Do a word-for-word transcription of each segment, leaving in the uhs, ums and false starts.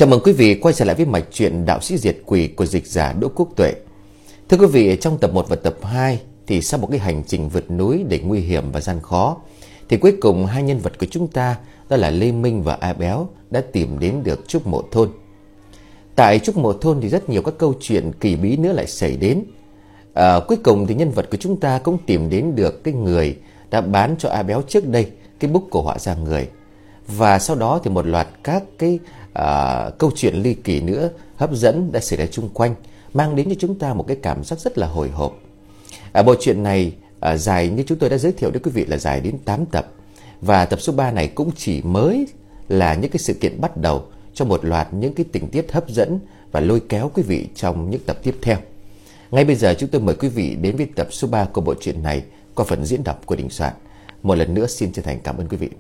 Chào mừng quý vị quay trở lại với mạch truyện Đạo Sĩ Diệt Quỷ của dịch giả Đỗ Quốc Tuệ. Thưa quý vị, trong tập một và tập hai thì sau một cái hành trình vượt núi đầy nguy hiểm và gian khó, thì cuối cùng hai nhân vật của chúng ta, đó là Lê Minh và A Béo, đã tìm đến được Trúc Mộ Thôn. Tại Trúc Mộ Thôn thì rất nhiều các câu chuyện kỳ bí nữa lại xảy đến. à, Cuối cùng thì nhân vật của chúng ta cũng tìm đến được cái người đã bán cho A Béo trước đây cái bức cổ họa ra người. Và sau đó thì một loạt các cái à, câu chuyện ly kỳ nữa hấp dẫn đã xảy ra chung quanh, mang đến cho chúng ta một cái cảm giác rất là hồi hộp. à, Bộ truyện này à, dài như chúng tôi đã giới thiệu đến quý vị là dài đến tám tập. Và tập số ba này cũng chỉ mới là những cái sự kiện bắt đầu cho một loạt những cái tình tiết hấp dẫn và lôi kéo quý vị trong những tập tiếp theo. Ngay bây giờ chúng tôi mời quý vị đến với tập số ba của bộ truyện này qua phần diễn đọc của Đình Soạn. Một lần nữa xin chân thành cảm ơn quý vị.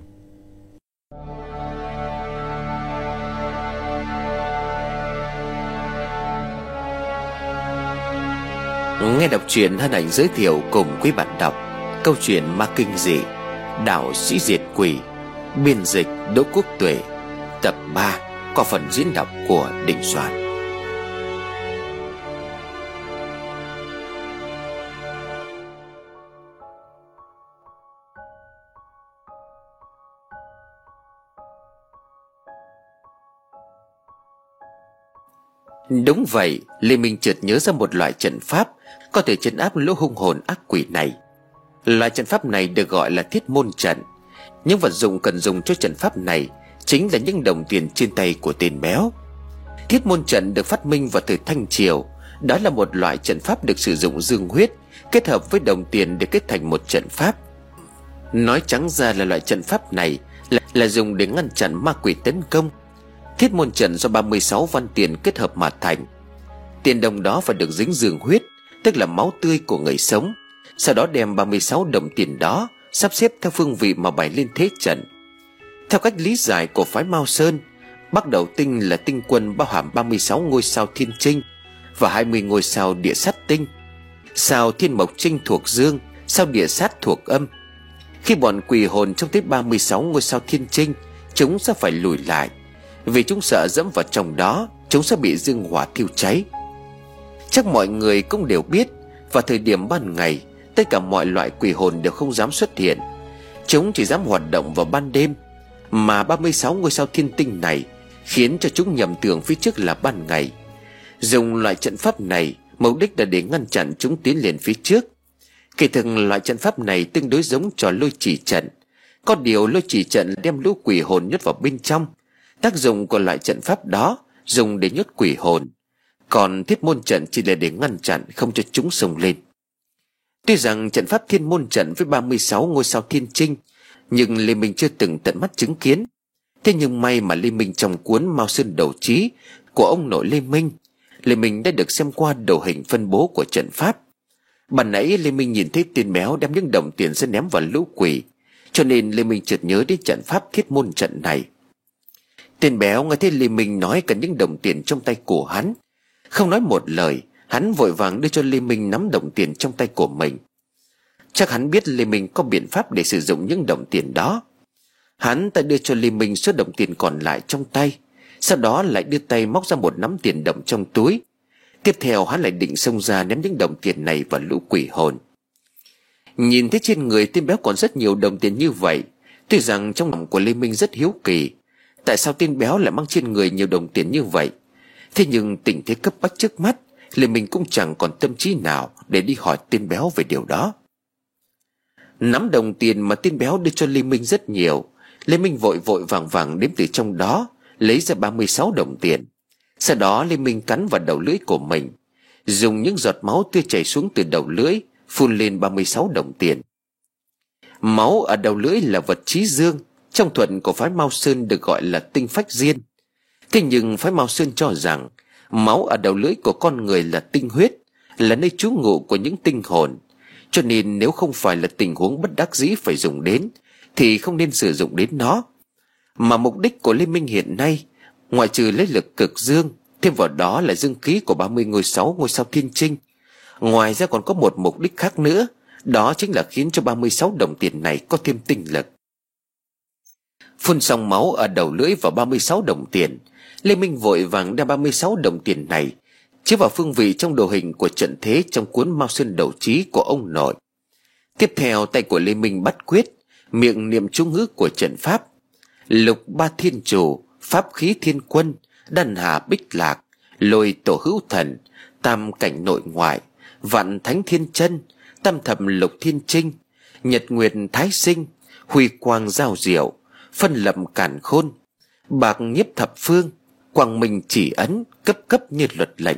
Nghe đọc truyện hân hạnh giới thiệu cùng quý bạn đọc câu chuyện ma kinh dị Đạo Sĩ Diệt Quỷ, biên dịch Đỗ Quốc Tuệ, tập ba qua phần diễn đọc của Đình Soạn. Đúng vậy, Lê Minh chợt nhớ ra một loại trận pháp có thể trấn áp lũ hung hồn ác quỷ này. Loại trận pháp này được gọi là Thiết Môn Trận. Những vật dụng cần dùng cho trận pháp này chính là những đồng tiền trên tay của tên béo. Thiết Môn Trận được phát minh vào thời Thanh Triều. Đó là một loại trận pháp được sử dụng dương huyết kết hợp với đồng tiền để kết thành một trận pháp. Nói trắng ra là loại trận pháp này là, là dùng để ngăn chặn ma quỷ tấn công. Thiết Môn Trận do ba mươi sáu văn tiền kết hợp mà thành. Tiền đồng đó phải được dính dương huyết, tức là máu tươi của người sống. Sau đó đem ba mươi sáu đồng tiền đó sắp xếp theo phương vị mà bày lên thế trận. Theo cách lý giải của phái Mao Sơn, Bắc Đầu Tinh là tinh quân bao hàm ba mươi sáu ngôi sao thiên trinh và hai mươi ngôi sao địa sát tinh. Sao Thiên Mộc Trinh thuộc dương, sao địa sát thuộc âm. Khi bọn quỷ hồn trông thấy ba mươi sáu ngôi sao thiên trinh, chúng sẽ phải lùi lại, vì chúng sợ dẫm vào trong đó chúng sẽ bị dương hỏa thiêu cháy. Chắc mọi người cũng đều biết, vào thời điểm ban ngày tất cả mọi loại quỷ hồn đều không dám xuất hiện. Chúng chỉ dám hoạt động vào ban đêm. Mà ba mươi sáu ngôi sao thiên tinh này khiến cho chúng nhầm tưởng phía trước là ban ngày. Dùng loại trận pháp này mục đích là để ngăn chặn chúng tiến lên phía trước. Kỳ thực loại trận pháp này tương đối giống trò lôi chỉ trận. Có điều lôi chỉ trận đem lũ quỷ hồn nhốt vào bên trong. Tác dụng của loại trận pháp đó dùng để nhốt quỷ hồn, còn Thiết Môn Trận chỉ là để ngăn chặn không cho chúng xông lên. Tuy rằng trận pháp Thiên Môn Trận với ba mươi sáu ngôi sao thiên trinh, nhưng Lê Minh chưa từng tận mắt chứng kiến. Thế nhưng may mà Lê Minh trong cuốn Mao Sơn Đầu Chí của ông nội Lê Minh, Lê Minh đã được xem qua đồ hình phân bố của trận pháp. Ban nãy Lê Minh nhìn thấy tên béo đem những đồng tiền ra ném vào lũ quỷ, cho nên Lê Minh chợt nhớ đến trận pháp Thiết Môn Trận này. Tên béo nghe thấy Lê Minh nói cần những đồng tiền trong tay của hắn, không nói một lời, hắn vội vàng đưa cho Lê Minh nắm đồng tiền trong tay của mình. Chắc hắn biết Lê Minh có biện pháp để sử dụng những đồng tiền đó. Hắn ta đưa cho Lê Minh số đồng tiền còn lại trong tay, sau đó lại đưa tay móc ra một nắm tiền đồng trong túi. Tiếp theo hắn lại định xông ra ném những đồng tiền này vào lũ quỷ hồn. Nhìn thấy trên người tên béo còn rất nhiều đồng tiền như vậy, tuy rằng trong lòng của Lê Minh rất hiếu kỳ, tại sao tên béo lại mang trên người nhiều đồng tiền như vậy. Thế nhưng tình thế cấp bách trước mắt, Lê Minh cũng chẳng còn tâm trí nào để đi hỏi tên béo về điều đó. Nắm đồng tiền mà tên béo đưa cho Lê Minh rất nhiều. Lê Minh vội vội vàng vàng đếm từ trong đó lấy ra ba mươi sáu đồng tiền. Sau đó Lê Minh cắn vào đầu lưỡi của mình, dùng những giọt máu tươi chảy xuống từ đầu lưỡi phun lên ba mươi sáu đồng tiền. Máu ở đầu lưỡi là vật chí dương, trong thuật của phái Mao Sơn được gọi là tinh phách diên. Thế nhưng phái Mao Sơn cho rằng máu ở đầu lưỡi của con người là tinh huyết, là nơi trú ngụ của những tinh hồn, cho nên nếu không phải là tình huống bất đắc dĩ phải dùng đến thì không nên sử dụng đến nó. Mà mục đích của Lê Minh hiện nay, ngoại trừ lấy lực cực dương, thêm vào đó là dương khí của ba mươi ngôi sáu ngôi sao thiên trinh, ngoài ra còn có một mục đích khác nữa, đó chính là khiến cho ba mươi sáu đồng tiền này có thêm tinh lực. Phun xong máu ở đầu lưỡi vào ba mươi sáu đồng tiền, Lê Minh vội vàng đem ba mươi sáu đồng tiền này chiếu vào phương vị trong đồ hình của trận thế trong cuốn Mao Sơn Đầu Chí của ông nội. Tiếp theo tay của Lê Minh bắt quyết, miệng niệm chú ngữ của trận pháp: Lục ba thiên chủ, pháp khí thiên quân, đan hà bích lạc, lôi tổ hữu thần, tam cảnh nội ngoại, vạn thánh thiên chân, tam thập lục thiên trinh, nhật nguyệt thái sinh, huy quang giao diệu, phân lập càn khôn, bạc nhiếp thập phương, quang minh chỉ ấn, cấp cấp như luật lệnh.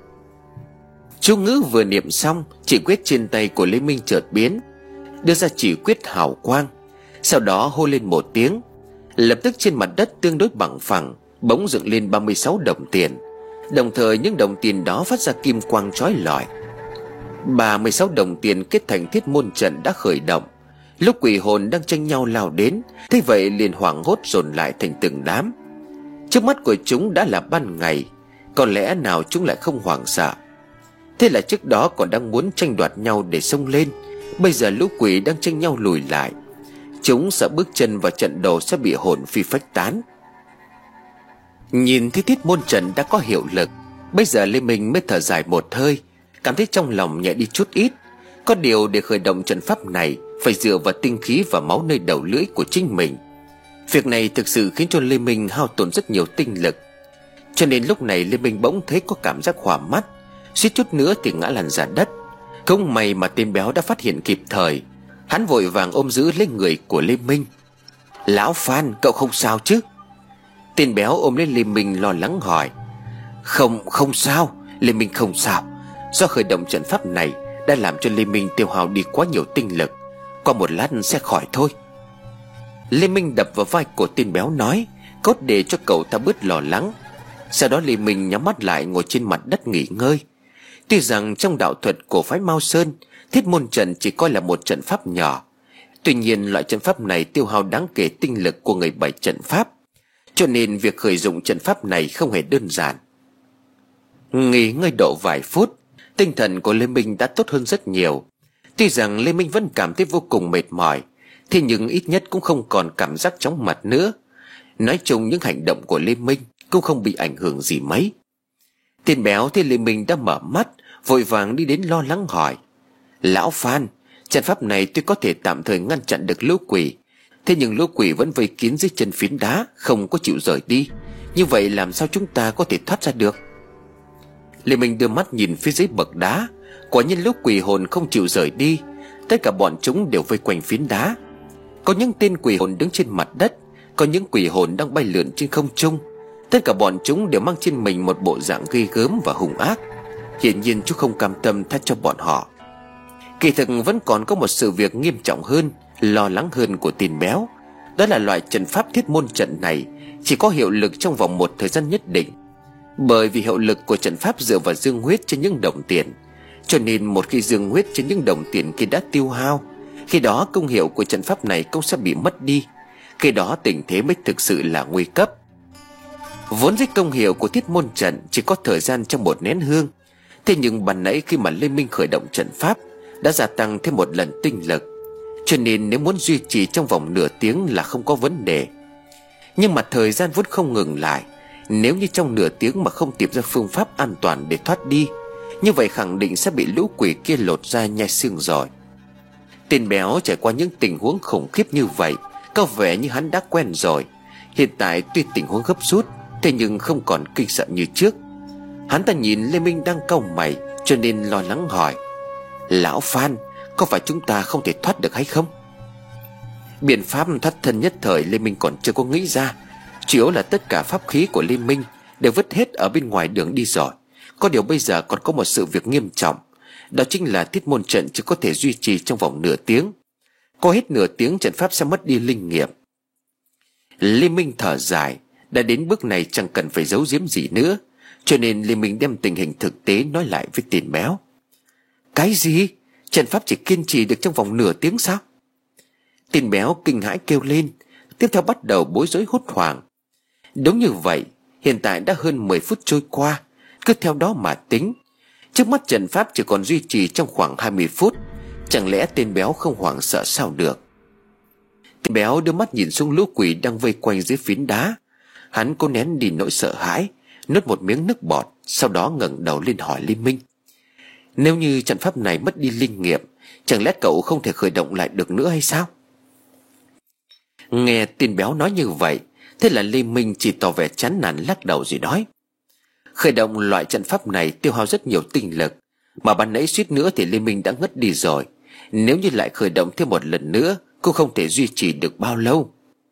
Chú ngữ vừa niệm xong, chỉ quyết trên tay của Lê Minh chợt biến, đưa ra chỉ quyết hào quang. Sau đó hô lên một tiếng, lập tức trên mặt đất tương đối bằng phẳng bỗng dựng lên ba mươi sáu đồng tiền. Đồng thời những đồng tiền đó phát ra kim quang chói lọi. ba mươi sáu đồng tiền kết thành thiết môn trận đã khởi động. Lúc quỷ hồn đang tranh nhau lao đến, thế vậy liền hoảng hốt dồn lại thành từng đám. Trước mắt của chúng đã là ban ngày, còn lẽ nào chúng lại không hoảng sợ? Thế là trước đó còn đang muốn tranh đoạt nhau để xông lên, bây giờ lũ quỷ đang tranh nhau lùi lại. Chúng sợ bước chân vào trận đầu sẽ bị hồn phi phách tán. Nhìn thấy thiết môn trận đã có hiệu lực, bây giờ Lê Minh mới thở dài một hơi, cảm thấy trong lòng nhẹ đi chút ít. Có điều để khởi động trận pháp này phải dựa vào tinh khí và máu nơi đầu lưỡi của chính mình. Việc này thực sự khiến cho Lê Minh hao tổn rất nhiều tinh lực. Cho nên lúc này Lê Minh bỗng thấy có cảm giác hoa mắt, suýt chút nữa thì ngã lăn ra đất. Không may mà tên béo đã phát hiện kịp thời. Hắn vội vàng ôm giữ lấy người của Lê Minh. Lão Phan, cậu không sao chứ? Tên béo ôm lấy Lê Minh lo lắng hỏi. Không, không sao, Lê Minh không sao. Do khởi động trận pháp này đã làm cho Lê Minh tiêu hao đi quá nhiều tinh lực, qua một lát sẽ khỏi thôi. Lê Minh đập vào vai của tên béo nói, cốt để cho cậu ta bớt lo lắng. Sau đó Lê Minh nhắm mắt lại ngồi trên mặt đất nghỉ ngơi. Tuy rằng trong đạo thuật của phái Mao Sơn, thiết môn trận chỉ coi là một trận pháp nhỏ, tuy nhiên loại trận pháp này tiêu hao đáng kể tinh lực của người bày trận pháp, cho nên việc khởi dụng trận pháp này không hề đơn giản. Nghỉ ngơi độ vài phút, tinh thần của Lê Minh đã tốt hơn rất nhiều. Tuy rằng Lê Minh vẫn cảm thấy vô cùng mệt mỏi, thế nhưng ít nhất cũng không còn cảm giác chóng mặt nữa. Nói chung những hành động của Lê Minh cũng không bị ảnh hưởng gì mấy. Tên béo thấy Lê Minh đã mở mắt, vội vàng đi đến lo lắng hỏi. Lão Phan, trận pháp này tuy có thể tạm thời ngăn chặn được lũ quỷ, thế nhưng lũ quỷ vẫn vây kín dưới chân phiến đá, không có chịu rời đi. Như vậy làm sao chúng ta có thể thoát ra được? Lê Minh đưa mắt nhìn phía dưới bậc đá. Quả nhiên lũ quỷ hồn không chịu rời đi. Tất cả bọn chúng đều vây quanh phiến đá. Có những tên quỷ hồn đứng trên mặt đất, có những quỷ hồn đang bay lượn trên không trung. Tất cả bọn chúng đều mang trên mình một bộ dạng ghê gớm và hung ác. Hiển nhiên chú không cam tâm tha cho bọn họ. Kỳ thực vẫn còn có một sự việc nghiêm trọng hơn, lo lắng hơn của tên béo. Đó là loại trận pháp thiết môn trận này chỉ có hiệu lực trong vòng một thời gian nhất định. Bởi vì hiệu lực của trận pháp dựa vào dương huyết trên những đồng tiền, cho nên một khi dương huyết trên những đồng tiền kia đã tiêu hao, khi đó công hiệu của trận pháp này cũng sẽ bị mất đi. Khi đó tình thế mới thực sự là nguy cấp. Vốn dĩ công hiệu của thiết môn trận chỉ có thời gian trong một nén hương, thế nhưng ban nãy khi mà Lê Minh khởi động trận pháp đã gia tăng thêm một lần tinh lực, cho nên nếu muốn duy trì trong vòng nửa tiếng là không có vấn đề. Nhưng mà thời gian vốn không ngừng lại. Nếu như trong nửa tiếng mà không tìm ra phương pháp an toàn để thoát đi, như vậy khẳng định sẽ bị lũ quỷ kia lột da nhai xương rồi. Tên béo trải qua những tình huống khủng khiếp như vậy, có vẻ như hắn đã quen rồi. Hiện tại tuy tình huống gấp rút, thế nhưng không còn kinh sợ như trước. Hắn ta nhìn Lê Minh đang cau mày, cho nên lo lắng hỏi. Lão Phan, có phải chúng ta không thể thoát được hay không? Biện pháp thoát thân nhất thời Lê Minh còn chưa có nghĩ ra. Chủ yếu là tất cả pháp khí của Lê Minh đều vứt hết ở bên ngoài đường đi rồi. Có điều bây giờ còn có một sự việc nghiêm trọng, đó chính là thiết môn trận chỉ có thể duy trì trong vòng nửa tiếng. Có hết nửa tiếng trận pháp sẽ mất đi linh nghiệm. Lê Minh thở dài. Đã đến bước này chẳng cần phải giấu giếm gì nữa, cho nên Lê Minh đem tình hình thực tế nói lại với tên béo. Cái gì? Trận pháp chỉ kiên trì được trong vòng nửa tiếng sao? Tên béo kinh hãi kêu lên, tiếp theo bắt đầu bối rối hốt hoảng. Đúng như vậy, hiện tại đã hơn mười phút trôi qua. Cứ theo đó mà tính, trước mắt trận pháp chỉ còn duy trì trong khoảng hai mươi phút. Chẳng lẽ tên béo không hoảng sợ sao được? Tên béo đưa mắt nhìn xuống lũ quỷ đang vây quanh dưới phiến đá. Hắn cố nén đi nỗi sợ hãi, nuốt một miếng nước bọt, sau đó ngẩng đầu lên hỏi Lê Minh: Nếu như trận pháp này mất đi linh nghiệm, chẳng lẽ cậu không thể khởi động lại được nữa hay sao? Nghe tên béo nói như vậy, thế là Lê Minh chỉ tỏ vẻ chán nản lắc đầu rồi nói: Khởi động loại trận pháp này tiêu hao rất nhiều tinh lực, mà ban nãy suýt nữa thì Lê Minh đã ngất đi rồi. Nếu như lại khởi động thêm một lần nữa, cũng không thể duy trì được bao lâu.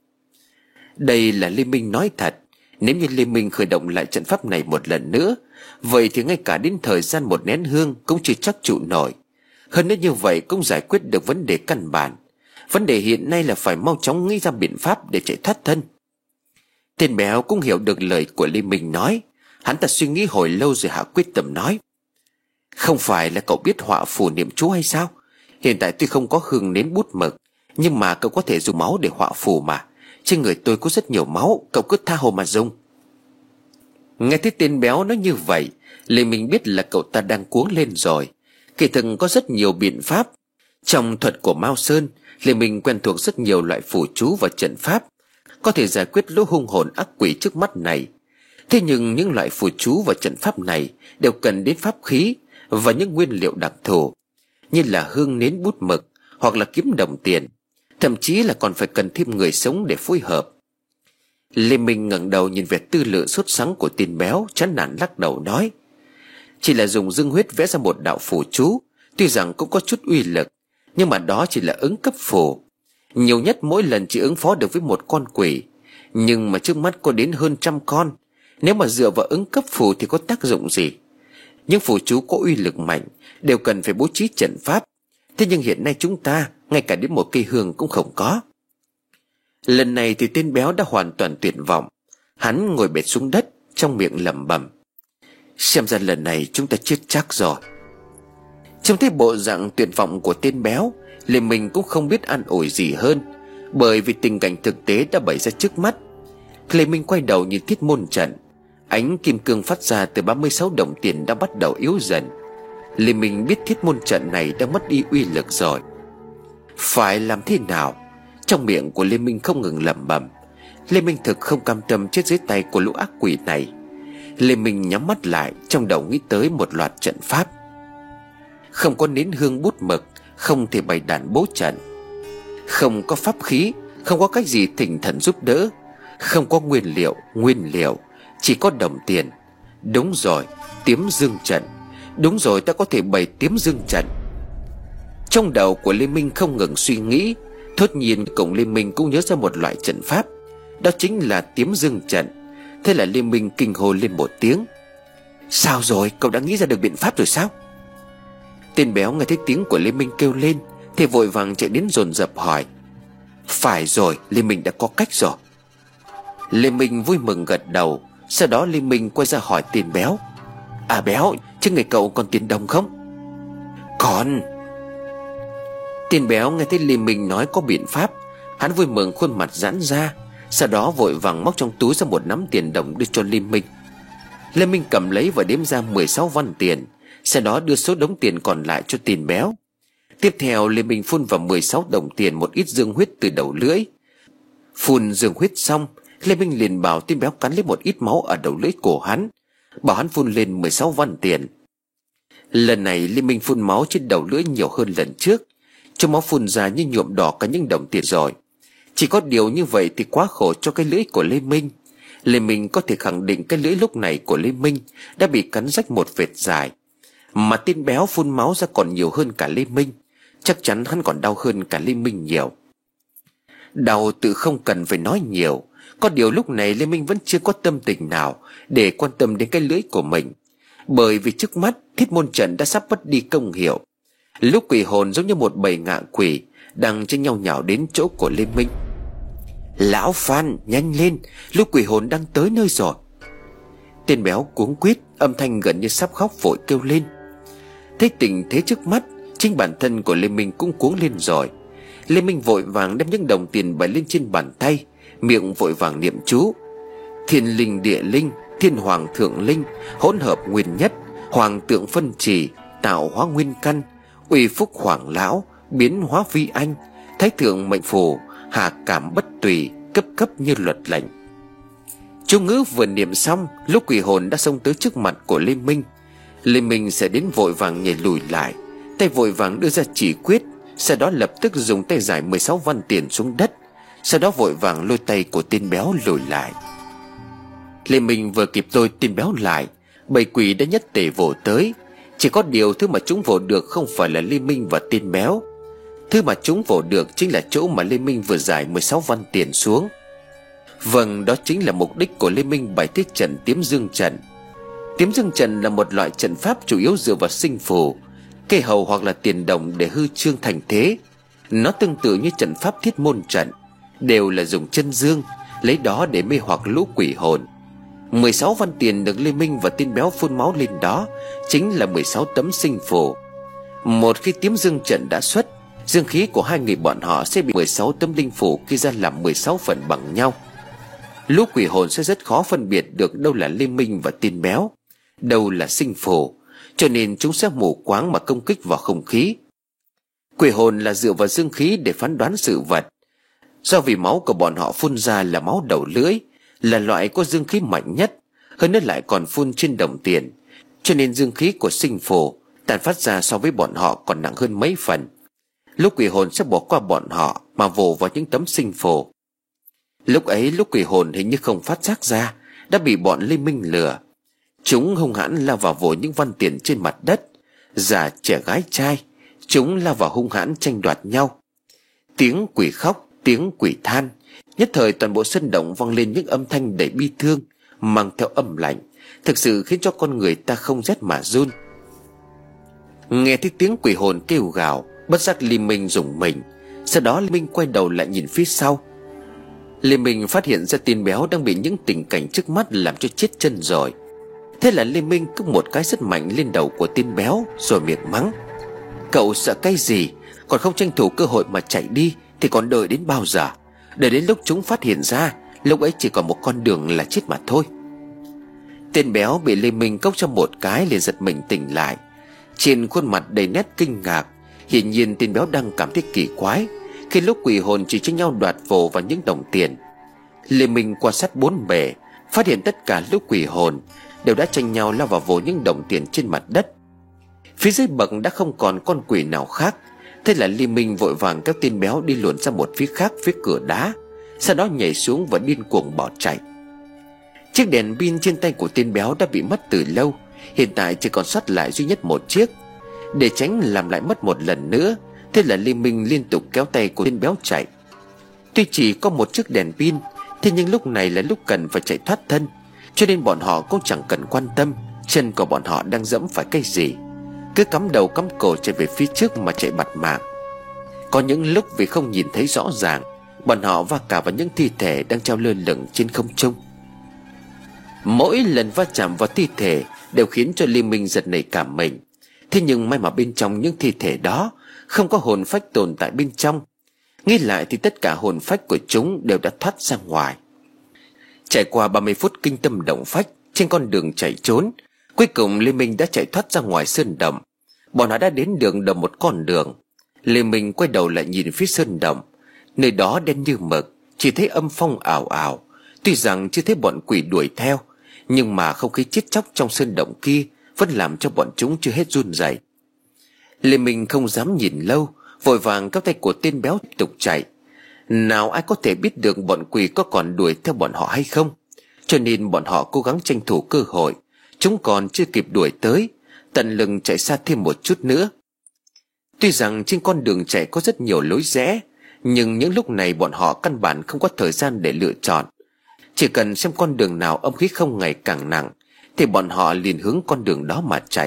Đây là Lê Minh nói thật. Nếu như Lê Minh khởi động lại trận pháp này một lần nữa, vậy thì ngay cả đến thời gian một nén hương cũng chưa chắc trụ nổi. Hơn nữa như vậy cũng giải quyết được vấn đề căn bản. Vấn đề hiện nay là phải mau chóng nghĩ ra biện pháp để chạy thoát thân. Tên béo cũng hiểu được lời của Lê Minh nói. Hắn ta suy nghĩ hồi lâu rồi hạ quyết tâm nói: Không phải là cậu biết họa phù niệm chú hay sao? Hiện tại tuy không có hương nến bút mực, nhưng mà cậu có thể dùng máu để họa phù mà. Trên người tôi có rất nhiều máu, cậu cứ tha hồ mà dùng. Nghe thấy tên béo nói như vậy, Lê Minh biết là cậu ta đang cuống lên rồi. Kỳ thực có rất nhiều biện pháp. Trong thuật của Mao Sơn, Lê Minh quen thuộc rất nhiều loại phù chú và trận pháp, có thể giải quyết lũ hung hồn ác quỷ trước mắt này. Thế nhưng những loại phù chú và trận pháp này đều cần đến pháp khí và những nguyên liệu đặc thù, như là hương nến bút mực hoặc là kiếm đồng tiền. Thậm chí là còn phải cần thêm người sống để phối hợp. Lê Minh ngẩng đầu nhìn vẻ tư lự sốt sắng của tên béo, chán nản lắc đầu nói: Chỉ là dùng dương huyết vẽ ra một đạo phù chú, tuy rằng cũng có chút uy lực, nhưng mà đó chỉ là ứng cấp phù. Nhiều nhất mỗi lần chỉ ứng phó được với một con quỷ, nhưng mà trước mắt có đến hơn trăm con. Nếu mà dựa vào ứng cấp phù thì có tác dụng gì? Những phù chú có uy lực mạnh đều cần phải bố trí trận pháp. Thế nhưng hiện nay chúng ta ngay cả đến một cây hương cũng không có. Lần này thì tên béo đã hoàn toàn tuyệt vọng. Hắn ngồi bệt xuống đất, trong miệng lẩm bẩm: Xem ra lần này chúng ta chết chắc rồi. Trong thấy bộ dạng tuyệt vọng của tên béo, Lê Minh cũng không biết an ủi gì hơn, bởi vì tình cảnh thực tế đã bày ra trước mắt. Lê Minh quay đầu nhìn thiết môn trận. Ánh kim cương phát ra từ ba mươi sáu đồng tiền đã bắt đầu yếu dần. Lê Minh biết thiết môn trận này đã mất đi uy lực rồi. Phải làm thế nào? Trong miệng của Lê Minh không ngừng lẩm bẩm. Lê Minh thực không cam tâm chết dưới tay của lũ ác quỷ này. Lê Minh nhắm mắt lại, trong đầu nghĩ tới một loạt trận pháp. Không có nến hương bút mực, không thể bày đàn bố trận. Không có pháp khí, không có cách gì thỉnh thần giúp đỡ. Không có nguyên liệu, nguyên liệu chỉ có đồng tiền. Đúng rồi, tiếm dương trận. Đúng rồi, ta có thể bày tiếm dương trận. Trong đầu của Lê Minh không ngừng suy nghĩ. Thốt nhiên cổng Lê Minh cũng nhớ ra một loại trận pháp, đó chính là tiếm dương trận. Thế là Lê Minh kinh hô lên một tiếng: Sao rồi, cậu đã nghĩ ra được biện pháp rồi sao? Tên béo nghe thấy tiếng của Lê Minh kêu lên thì vội vàng chạy đến dồn dập hỏi: Phải rồi, Lê Minh đã có cách rồi. Lê Minh vui mừng gật đầu. Sau đó Lê Minh quay ra hỏi tên béo: À béo, trên người cậu còn tiền đồng không? Còn. Tên béo nghe thấy Lê Minh nói có biện pháp, hắn vui mừng khuôn mặt giãn ra. Sau đó vội vàng móc trong túi ra một nắm tiền đồng đưa cho Lê Minh. Lê Minh cầm lấy và đếm ra mười sáu văn tiền. Sau đó đưa số đống tiền còn lại cho tên béo. Tiếp theo Lê Minh phun vào mười sáu đồng tiền một ít dương huyết từ đầu lưỡi. Phun dương huyết xong, Lê Minh liền bảo tên béo cắn lấy một ít máu ở đầu lưỡi cổ hắn, bảo hắn phun lên mười sáu văn tiền. Lần này Lê Minh phun máu trên đầu lưỡi nhiều hơn lần trước, cho máu phun ra như nhuộm đỏ cả những đồng tiền rồi. Chỉ có điều như vậy thì quá khổ cho cái lưỡi của Lê Minh. Lê Minh có thể khẳng định cái lưỡi lúc này của Lê Minh đã bị cắn rách một vệt dài. Mà tên béo phun máu ra còn nhiều hơn cả Lê Minh. Chắc chắn hắn còn đau hơn cả Lê Minh nhiều. Đau tự không cần phải nói nhiều. Có điều lúc này Lê Minh vẫn chưa có tâm tình nào để quan tâm đến cái lưỡi của mình, bởi vì trước mắt thiết môn trận đã sắp mất đi công hiệu. Lúc quỷ hồn giống như một bầy ngạ quỷ đang tranh nhau nhào đến chỗ của Lê Minh. Lão Phan, nhanh lên, lúc quỷ hồn đang tới nơi rồi. Tên béo cuống quýt, âm thanh gần như sắp khóc vội kêu lên. Thấy tình thế trước mắt, chính bản thân của Lê Minh cũng cuống lên rồi. Lê Minh vội vàng đem những đồng tiền bày lên trên bàn tay, miệng vội vàng niệm chú: Thiên linh địa linh, thiên hoàng thượng linh, hỗn hợp nguyên nhất, hoàng tượng phân trì, tạo hóa nguyên căn, uy phúc hoàng lão, biến hóa vi anh, thái thượng mệnh phù, hạ cảm bất tùy, cấp cấp như luật lệnh. Chú ngữ vừa niệm xong, lúc quỷ hồn đã xông tới trước mặt của Lê Minh. Lê Minh sẽ đến vội vàng nhảy lùi lại, tay vội vàng đưa ra chỉ quyết. Sau đó lập tức dùng tay giải mười sáu văn tiền xuống đất. Sau đó vội vàng lôi tay của tên béo lùi lại. Lê Minh vừa kịp lôi tên béo lại, bầy quỷ đã nhất tề vồ tới. Chỉ có điều thứ mà chúng vồ được không phải là Lê Minh và tên béo. Thứ mà chúng vồ được chính là chỗ mà Lê Minh vừa giải mười sáu văn tiền xuống. Vâng, đó chính là mục đích của Lê Minh bày thiết trận Tiếm Dương Trận. Tiếm Dương Trận là một loại trận pháp chủ yếu dựa vào sinh phù, cây hầu hoặc là tiền đồng để hư trương thành thế. Nó tương tự như trận pháp Thiết Môn Trận, đều là dùng chân dương, lấy đó để mê hoặc lũ quỷ hồn. Mười sáu văn tiền được Lê Minh và tên béo phun máu lên đó chính là mười sáu tấm sinh phù. Một khi Tiếm Dương Trận đã xuất, dương khí của hai người bọn họ sẽ bị mười sáu tấm linh phù kia ra làm mười sáu phần bằng nhau. Lũ quỷ hồn sẽ rất khó phân biệt được đâu là Lê Minh và tên béo, đâu là sinh phù, cho nên chúng sẽ mù quáng mà công kích vào không khí. Quỷ hồn là dựa vào dương khí để phán đoán sự vật. Do vì máu của bọn họ phun ra là máu đầu lưỡi, là loại có dương khí mạnh nhất, hơn nữa lại còn phun trên đồng tiền, cho nên dương khí của sinh phù tàn phát ra so với bọn họ còn nặng hơn mấy phần. Lúc quỷ hồn sẽ bỏ qua bọn họ mà vồ vào những tấm sinh phù. Lúc ấy lúc quỷ hồn hình như không phát giác ra đã bị bọn Lê Minh lừa. Chúng hung hãn lao vào vồ những văn tiền trên mặt đất. Già trẻ gái trai, chúng lao vào hung hãn tranh đoạt nhau. Tiếng quỷ khóc, tiếng quỷ than, nhất thời toàn bộ sân động vang lên những âm thanh đầy bi thương, mang theo âm lạnh, thực sự khiến cho con người ta không rét mà run. Nghe thấy tiếng quỷ hồn kêu gào, bất giác Lê Minh rùng mình. Sau đó Lê Minh quay đầu lại nhìn phía sau. Lê Minh phát hiện ra tên béo đang bị những tình cảnh trước mắt làm cho chết chân rồi. Thế là Lê Minh cứ một cái rất mạnh lên đầu của tên béo, rồi miệng mắng: "Cậu sợ cái gì? Còn không tranh thủ cơ hội mà chạy đi thì còn đợi đến bao giờ? Đợi đến lúc chúng phát hiện ra, lúc ấy chỉ còn một con đường là chết mà thôi." Tên béo bị Lê Minh cốc cho một cái liền giật mình tỉnh lại. Trên khuôn mặt đầy nét kinh ngạc. Hiển nhiên tên béo đang cảm thấy kỳ quái khi lúc quỷ hồn chỉ tranh nhau đoạt vồ vào những đồng tiền. Lê Minh quan sát bốn bề, phát hiện tất cả lúc quỷ hồn đều đã tranh nhau lao vào vồ những đồng tiền trên mặt đất. Phía dưới bậc đã không còn con quỷ nào khác. Thế là Lê Minh vội vàng kéo tên béo đi luồn ra một phía khác, phía cửa đá, sau đó nhảy xuống và điên cuồng bỏ chạy. Chiếc đèn pin trên tay của tên béo đã bị mất từ lâu, hiện tại chỉ còn sót lại duy nhất một chiếc. Để tránh làm lại mất một lần nữa, thế là Lê Minh liên tục kéo tay của tên béo chạy. Tuy chỉ có một chiếc đèn pin, thế nhưng lúc này là lúc cần phải chạy thoát thân, cho nên bọn họ cũng chẳng cần quan tâm chân của bọn họ đang dẫm phải cái gì, cứ cắm đầu cắm cổ chạy về phía trước mà chạy bạt mạng. Có những lúc vì không nhìn thấy rõ ràng, bọn họ va cả vào những thi thể đang treo lơ lửng trên không trung. Mỗi lần va chạm vào thi thể đều khiến cho Lê Minh giật nảy cả mình. Thế nhưng may mà bên trong những thi thể đó không có hồn phách tồn tại bên trong. Nghĩ lại thì tất cả hồn phách của chúng đều đã thoát ra ngoài. Trải qua ba mươi phút kinh tâm động phách trên con đường chạy trốn, cuối cùng Lê Minh đã chạy thoát ra ngoài sơn động. Bọn họ đã đến đường đầu một con đường. Lê Minh quay đầu lại nhìn phía sơn động. Nơi đó đen như mực, chỉ thấy âm phong ảo ảo. Tuy rằng chưa thấy bọn quỷ đuổi theo, nhưng mà không khí chết chóc trong sơn động kia vẫn làm cho bọn chúng chưa hết run rẩy. Lê Minh không dám nhìn lâu, vội vàng kéo tay của tên béo tiếp tục chạy. Nào ai có thể biết được bọn quỷ có còn đuổi theo bọn họ hay không, cho nên bọn họ cố gắng tranh thủ cơ hội. Chúng còn chưa kịp đuổi tới, tận lực chạy xa thêm một chút nữa. Tuy rằng trên con đường chạy có rất nhiều lối rẽ, nhưng những lúc này bọn họ căn bản không có thời gian để lựa chọn. Chỉ cần xem con đường nào âm khí không ngày càng nặng thì bọn họ liền hướng con đường đó mà chạy.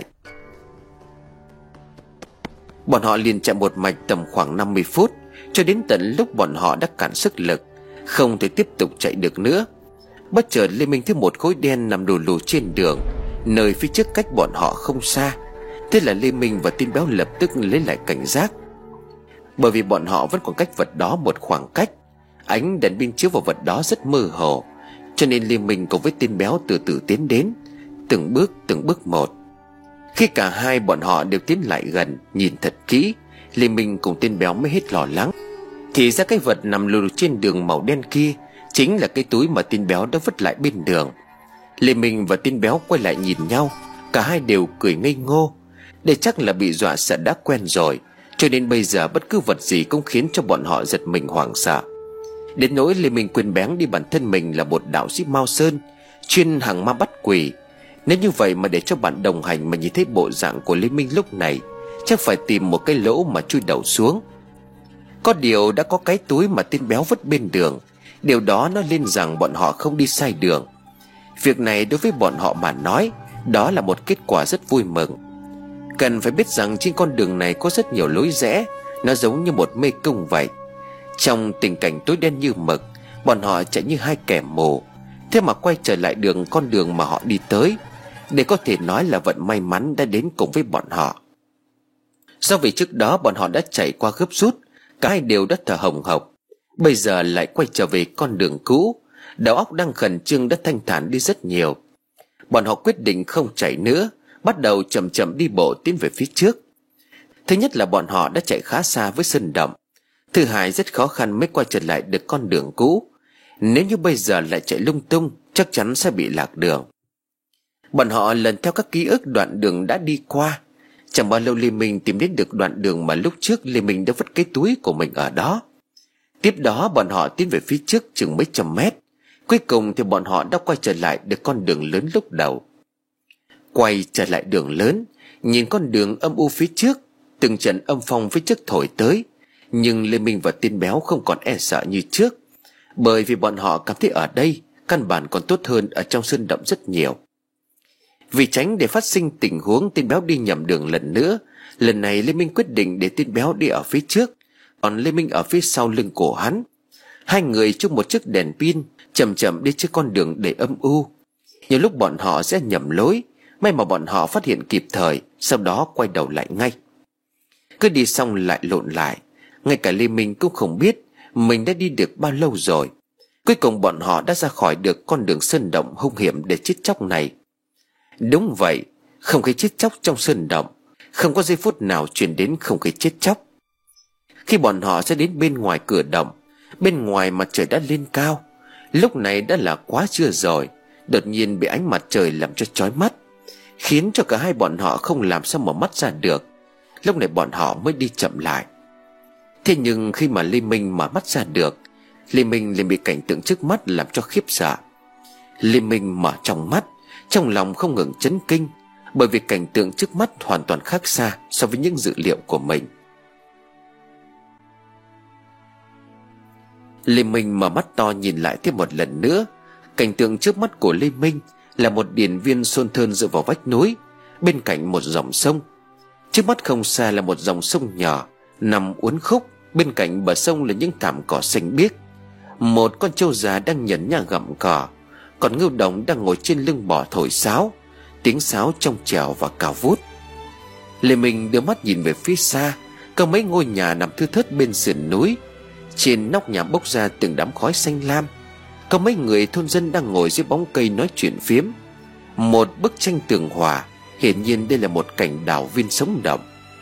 Bọn họ liền chạy một mạch tầm khoảng năm mươi phút, cho đến tận lúc bọn họ đã cạn sức lực, không thể tiếp tục chạy được nữa. Bất chợt Lê Minh thấy một khối đen nằm lù lù trên đường, nơi phía trước cách bọn họ không xa. Thế là Lê Minh và tên béo lập tức lấy lại cảnh giác. Bởi vì bọn họ vẫn còn cách vật đó một khoảng cách, ánh đèn pin chiếu vào vật đó rất mơ hồ, cho nên Lê Minh cùng với tên béo từ từ tiến đến, từng bước từng bước một. Khi cả hai bọn họ đều tiến lại gần, nhìn thật kỹ, Lê Minh cùng tên béo mới hết lo lắng. Thì ra cái vật nằm lù trên đường màu đen kia chính là cái túi mà tên béo đã vứt lại bên đường. Lê Minh và tên béo quay lại nhìn nhau, cả hai đều cười ngây ngô. Đây chắc là bị dọa sợ đã quen rồi, cho nên bây giờ bất cứ vật gì cũng khiến cho bọn họ giật mình hoảng sợ. Đến nỗi Lê Minh quên bén đi bản thân mình là một đạo sĩ Mao Sơn, chuyên hàng ma bắt quỷ. Nếu như vậy mà để cho bạn đồng hành mà nhìn thấy bộ dạng của Lê Minh lúc này, chắc phải tìm một cái lỗ mà chui đầu xuống. Có điều đã có cái túi mà tên béo vứt bên đường, điều đó nói lên rằng bọn họ không đi sai đường. Việc này đối với bọn họ mà nói, đó là một kết quả rất vui mừng. Cần phải biết rằng trên con đường này có rất nhiều lối rẽ, nó giống như một mê cung vậy. Trong tình cảnh tối đen như mực, bọn họ chạy như hai kẻ mù, thế mà quay trở lại đường con đường mà họ đi tới. Để có thể nói là vận may mắn đã đến cùng với bọn họ. Do vì trước đó bọn họ đã chạy qua gấp rút, cả hai đều đã thở hồng hộc. Bây giờ lại quay trở về con đường cũ, đầu óc đang khẩn trương đã thanh thản đi rất nhiều. Bọn họ quyết định không chạy nữa, bắt đầu chậm chậm đi bộ tiến về phía trước. Thứ nhất là bọn họ đã chạy khá xa với sơn động. Thứ hai, rất khó khăn mới quay trở lại được con đường cũ. Nếu như bây giờ lại chạy lung tung, chắc chắn sẽ bị lạc đường. Bọn họ lần theo các ký ức đoạn đường đã đi qua. Chẳng bao lâu Lê Minh tìm đến được đoạn đường mà lúc trước Lê Minh đã vứt cái túi của mình ở đó. Tiếp đó bọn họ tiến về phía trước chừng mấy trăm mét. Cuối cùng thì bọn họ đã quay trở lại được con đường lớn lúc đầu. Quay trở lại đường lớn, nhìn con đường âm u phía trước, từng trận âm phong phía trước thổi tới. Nhưng Lê Minh và tên béo không còn e sợ như trước, bởi vì bọn họ cảm thấy ở đây căn bản còn tốt hơn ở trong sơn động rất nhiều. Vì tránh để phát sinh tình huống tên béo đi nhầm đường lần nữa, lần này Lê Minh quyết định để tên béo đi ở phía trước, còn Lê Minh ở phía sau lưng cổ hắn. Hai người chung một chiếc đèn pin chậm chậm đi trên con đường đầy âm u. Nhiều lúc bọn họ sẽ nhầm lối, may mà bọn họ phát hiện kịp thời, sau đó quay đầu lại ngay. Cứ đi xong lại lộn lại, ngay cả Lê Minh cũng không biết mình đã đi được bao lâu rồi. Cuối cùng bọn họ đã ra khỏi được con đường sơn động hung hiểm để chết chóc này. Đúng vậy, không khí chết chóc trong sơn động, không có giây phút nào truyền đến không khí chết chóc. Khi bọn họ sẽ đến bên ngoài cửa động, bên ngoài mặt trời đã lên cao. Lúc này đã là quá trưa rồi, đột nhiên bị ánh mặt trời làm cho chói mắt, khiến cho cả hai bọn họ không làm sao mở mắt ra được. Lúc này bọn họ mới đi chậm lại. Thế nhưng khi mà Lê Minh mở mắt ra được, Lê Minh liền bị cảnh tượng trước mắt làm cho khiếp sợ. Lê Minh mở trong mắt, trong lòng không ngừng chấn kinh, bởi vì cảnh tượng trước mắt hoàn toàn khác xa so với những dự liệu của mình. Lê Minh mở mắt to nhìn lại thêm một lần nữa. Cảnh tượng trước mắt của Lê Minh là một điền viên xôn thơn dựa vào vách núi, bên cạnh một dòng sông. Trước mắt không xa là một dòng sông nhỏ nằm uốn khúc, bên cạnh bờ sông là những thảm cỏ xanh biếc. Một con trâu già đang nhẫn nhả gặm cỏ, còn ngưu đồng đang ngồi trên lưng bò thổi sáo, tiếng sáo trong trẻo và cao vút. Lê Minh đưa mắt nhìn về phía xa, có mấy ngôi nhà nằm thưa thớt bên sườn núi. Trên nóc nhà bốc ra từng đám khói xanh lam. Có mấy người thôn dân đang ngồi dưới bóng cây nói chuyện phiếm. Một bức tranh tường hòa, hiển nhiên đây là một cảnh đảo viên sống động.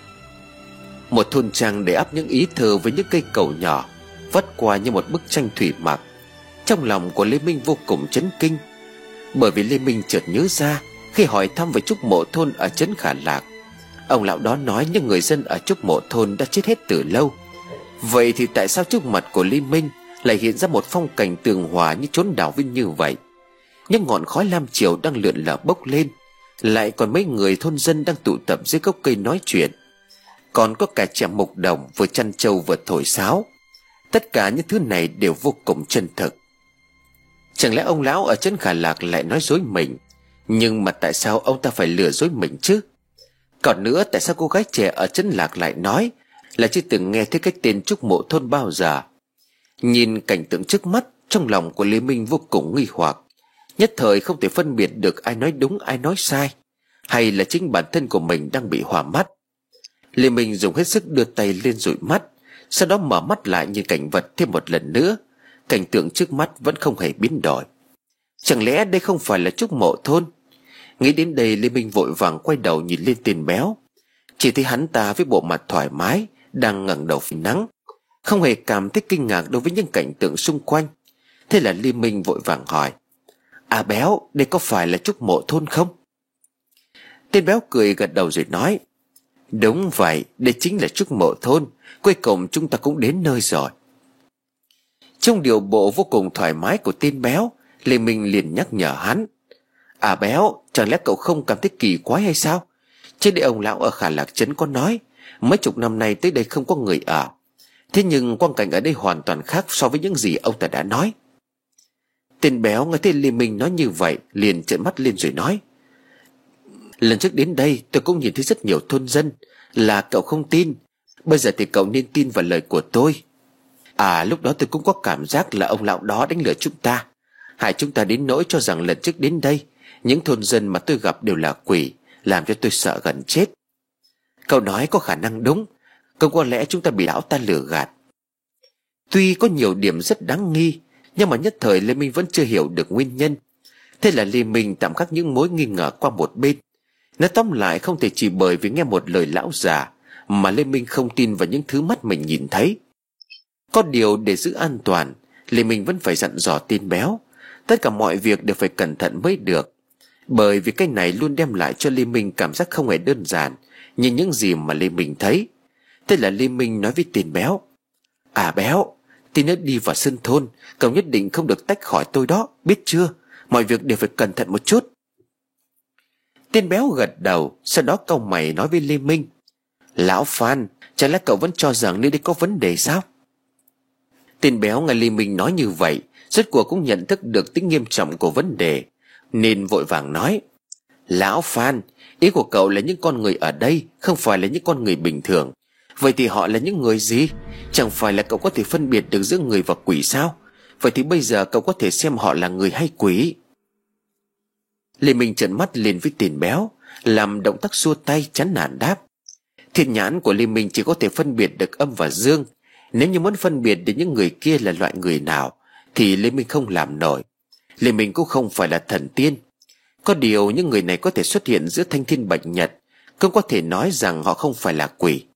Một thôn trang đầy ắp những ý thơ với những cây cầu nhỏ vắt qua như một bức tranh thủy mặc. Trong lòng của Lê Minh vô cùng chấn kinh, bởi vì Lê Minh chợt nhớ ra khi hỏi thăm về Trúc Mộ thôn ở trấn Khả Lạc, ông lão đó nói những người dân ở Trúc Mộ thôn đã chết hết từ lâu. Vậy thì tại sao trước mặt của Lê Minh lại hiện ra một phong cảnh tường hòa như chốn đảo viên như vậy? Những ngọn khói lam chiều đang lượn lờ bốc lên, lại còn mấy người thôn dân đang tụ tập dưới gốc cây nói chuyện, còn có cả trẻ mục đồng vừa chăn trâu vừa thổi sáo. Tất cả những thứ này đều vô cùng chân thực. Chẳng lẽ ông lão ở trấn Khả Lạc lại nói dối mình? Nhưng mà tại sao ông ta phải lừa dối mình chứ? Còn nữa, tại sao cô gái trẻ ở trấn Lạc lại nói là chưa từng nghe thấy cái tên Trúc Mộ thôn bao giờ? Nhìn cảnh tượng trước mắt, trong lòng của Lê Minh vô cùng nghi hoặc, nhất thời không thể phân biệt được ai nói đúng ai nói sai, hay là chính bản thân của mình đang bị hòa mắt. Lê Minh dùng hết sức đưa tay lên dụi mắt, sau đó mở mắt lại nhìn cảnh vật thêm một lần nữa. Cảnh tượng trước mắt vẫn không hề biến đổi. Chẳng lẽ đây không phải là Trúc Mộ thôn? Nghĩ đến đây, Lê Minh vội vàng quay đầu nhìn lên tên béo. Chỉ thấy hắn ta với bộ mặt thoải mái đang ngẩng đầu phơi nắng, không hề cảm thấy kinh ngạc đối với những cảnh tượng xung quanh. Thế Thế là Liên Minh vội vàng hỏi: À Béo, đây có phải là Trúc Mộ Thôn không? Tên béo cười gật đầu rồi nói: Đúng vậy, đây chính là Trúc Mộ Thôn. Cuối cùng chúng ta cũng đến nơi rồi. Trong điệu bộ vô cùng thoải mái của tên béo, Lê Minh liền nhắc nhở hắn: À Béo, chẳng lẽ cậu không cảm thấy kỳ quái hay sao? Trước đây ông lão ở Khả Lạc Trấn có nói mấy chục năm nay tới đây không có người ở. Thế nhưng quang cảnh ở đây hoàn toàn khác so với những gì ông ta đã nói. Tên béo nghe thấy Lê Minh nói như vậy liền trợn mắt lên rồi nói: Lần trước đến đây tôi cũng nhìn thấy rất nhiều thôn dân. Là cậu không tin, bây giờ thì cậu nên tin vào lời của tôi. À, lúc đó tôi cũng có cảm giác là ông lão đó đánh lừa chúng ta, hại chúng ta đến nỗi cho rằng lần trước đến đây những thôn dân mà tôi gặp đều là quỷ, làm cho tôi sợ gần chết. Cậu nói có khả năng đúng, không có lẽ chúng ta bị lão ta lừa gạt. Tuy có nhiều điểm rất đáng nghi, nhưng mà nhất thời Lê Minh vẫn chưa hiểu được nguyên nhân. Thế là Lê Minh tạm gác những mối nghi ngờ qua một bên. Nói tóm lại, không thể chỉ bởi vì nghe một lời lão già mà Lê Minh không tin vào những thứ mắt mình nhìn thấy. Có điều để giữ an toàn, Lê Minh vẫn phải dặn dò tên béo tất cả mọi việc đều phải cẩn thận mới được, bởi vì cái này luôn đem lại cho Lê Minh cảm giác không hề đơn giản như những gì mà Lê Minh thấy. Thế là Lê Minh nói với tên béo: À Béo, tí nữa đi vào sân thôn, cậu nhất định không được tách khỏi tôi đó, biết chưa? Mọi việc đều phải cẩn thận một chút. Tên béo gật đầu, sau đó cau mày nói với Lê Minh: Lão Phan, chẳng lẽ cậu vẫn cho rằng nơi đây có vấn đề sao? Tên béo nghe Lê Minh nói như vậy, rốt cuộc cũng nhận thức được tính nghiêm trọng của vấn đề, nên vội vàng nói: Lão Phan, ý của cậu là những con người ở đây không phải là những con người bình thường. Vậy thì họ là những người gì? Chẳng phải là cậu có thể phân biệt được giữa người và quỷ sao? Vậy thì bây giờ cậu có thể xem họ là người hay quỷ? Lê Minh trợn mắt lên với tên béo, làm động tác xua tay chán nản đáp: Thiên nhãn của Lê Minh chỉ có thể phân biệt được âm và dương. Nếu như muốn phân biệt được những người kia là loại người nào thì Lê Minh không làm nổi. Lê Minh cũng không phải là thần tiên. Có điều những người này có thể xuất hiện giữa thanh thiên bạch nhật, không có thể nói rằng họ không phải là quỷ.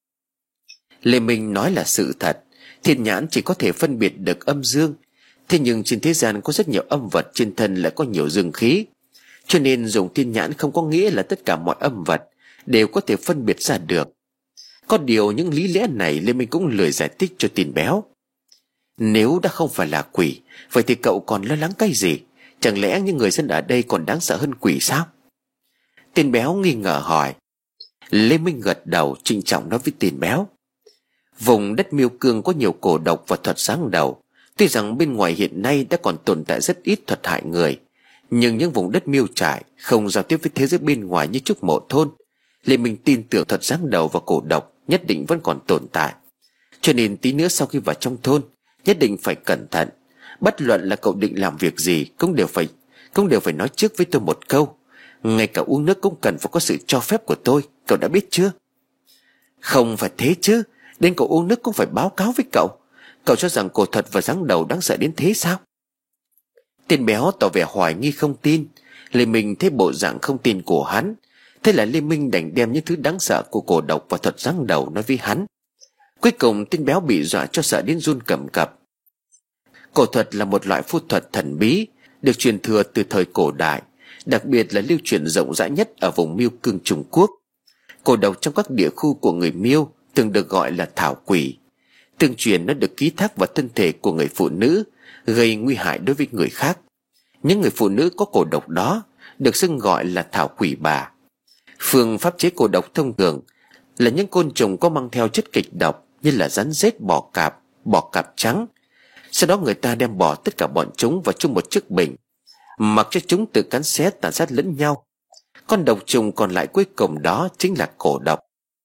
Lê Minh nói là sự thật. Thiên nhãn chỉ có thể phân biệt được âm dương. Thế nhưng trên thế gian có rất nhiều âm vật, trên thân lại có nhiều dương khí, cho nên dùng thiên nhãn không có nghĩa là tất cả mọi âm vật đều có thể phân biệt ra được. Có điều những lý lẽ này Lê Minh cũng lười giải thích cho tên béo. Nếu đã không phải là quỷ, vậy thì cậu còn lo lắng cái gì? Chẳng lẽ những người dân ở đây còn đáng sợ hơn quỷ sao? Tên béo nghi ngờ hỏi. Lê Minh gật đầu, trịnh trọng nói với tên béo: Vùng đất Miêu Cương có nhiều cổ độc và thuật sáng đầu. Tuy rằng bên ngoài hiện nay đã còn tồn tại rất ít thuật hại người, nhưng những vùng đất miêu trại không giao tiếp với thế giới bên ngoài như Trúc Mộ Thôn, Lê Minh tin tưởng thuật giáng đầu và cổ độc nhất định vẫn còn tồn tại. Cho nên tí nữa sau khi vào trong thôn, nhất định phải cẩn thận. Bất luận là cậu định làm việc gì cũng đều phải cũng đều phải nói trước với tôi một câu. Ngay cả uống nước cũng cần phải có sự cho phép của tôi, cậu đã biết chưa? Không phải thế chứ, đến cậu uống nước cũng phải báo cáo với cậu. Cậu cho rằng cổ thuật và giáng đầu đáng sợ đến thế sao? Tên béo tỏ vẻ hoài nghi không tin. Lê Minh thấy bộ dạng không tin của hắn, thế là Lê Minh đành đem những thứ đáng sợ của cổ độc và thuật giáng đầu nói với hắn. Cuối cùng tên béo bị dọa cho sợ đến run cầm cập. Cổ thuật là một loại phù thuật thần bí, được truyền thừa từ thời cổ đại, đặc biệt là lưu truyền rộng rãi nhất ở vùng Miêu Cương Trung Quốc. Cổ độc trong các địa khu của người Miêu thường được gọi là thảo quỷ. Tương truyền nó được ký thác vào thân thể của người phụ nữ, gây nguy hại đối với người khác. Những người phụ nữ có cổ độc đó được xưng gọi là thảo quỷ bà. Phương pháp chế cổ độc thông thường là những côn trùng có mang theo chất kịch độc như là rắn rết, bọ cạp, bọ cạp trắng. Sau đó người ta đem bỏ tất cả bọn chúng vào chung một chiếc bình, mặc cho chúng tự cắn xé tàn sát lẫn nhau. Con độc trùng còn lại cuối cùng đó chính là cổ độc.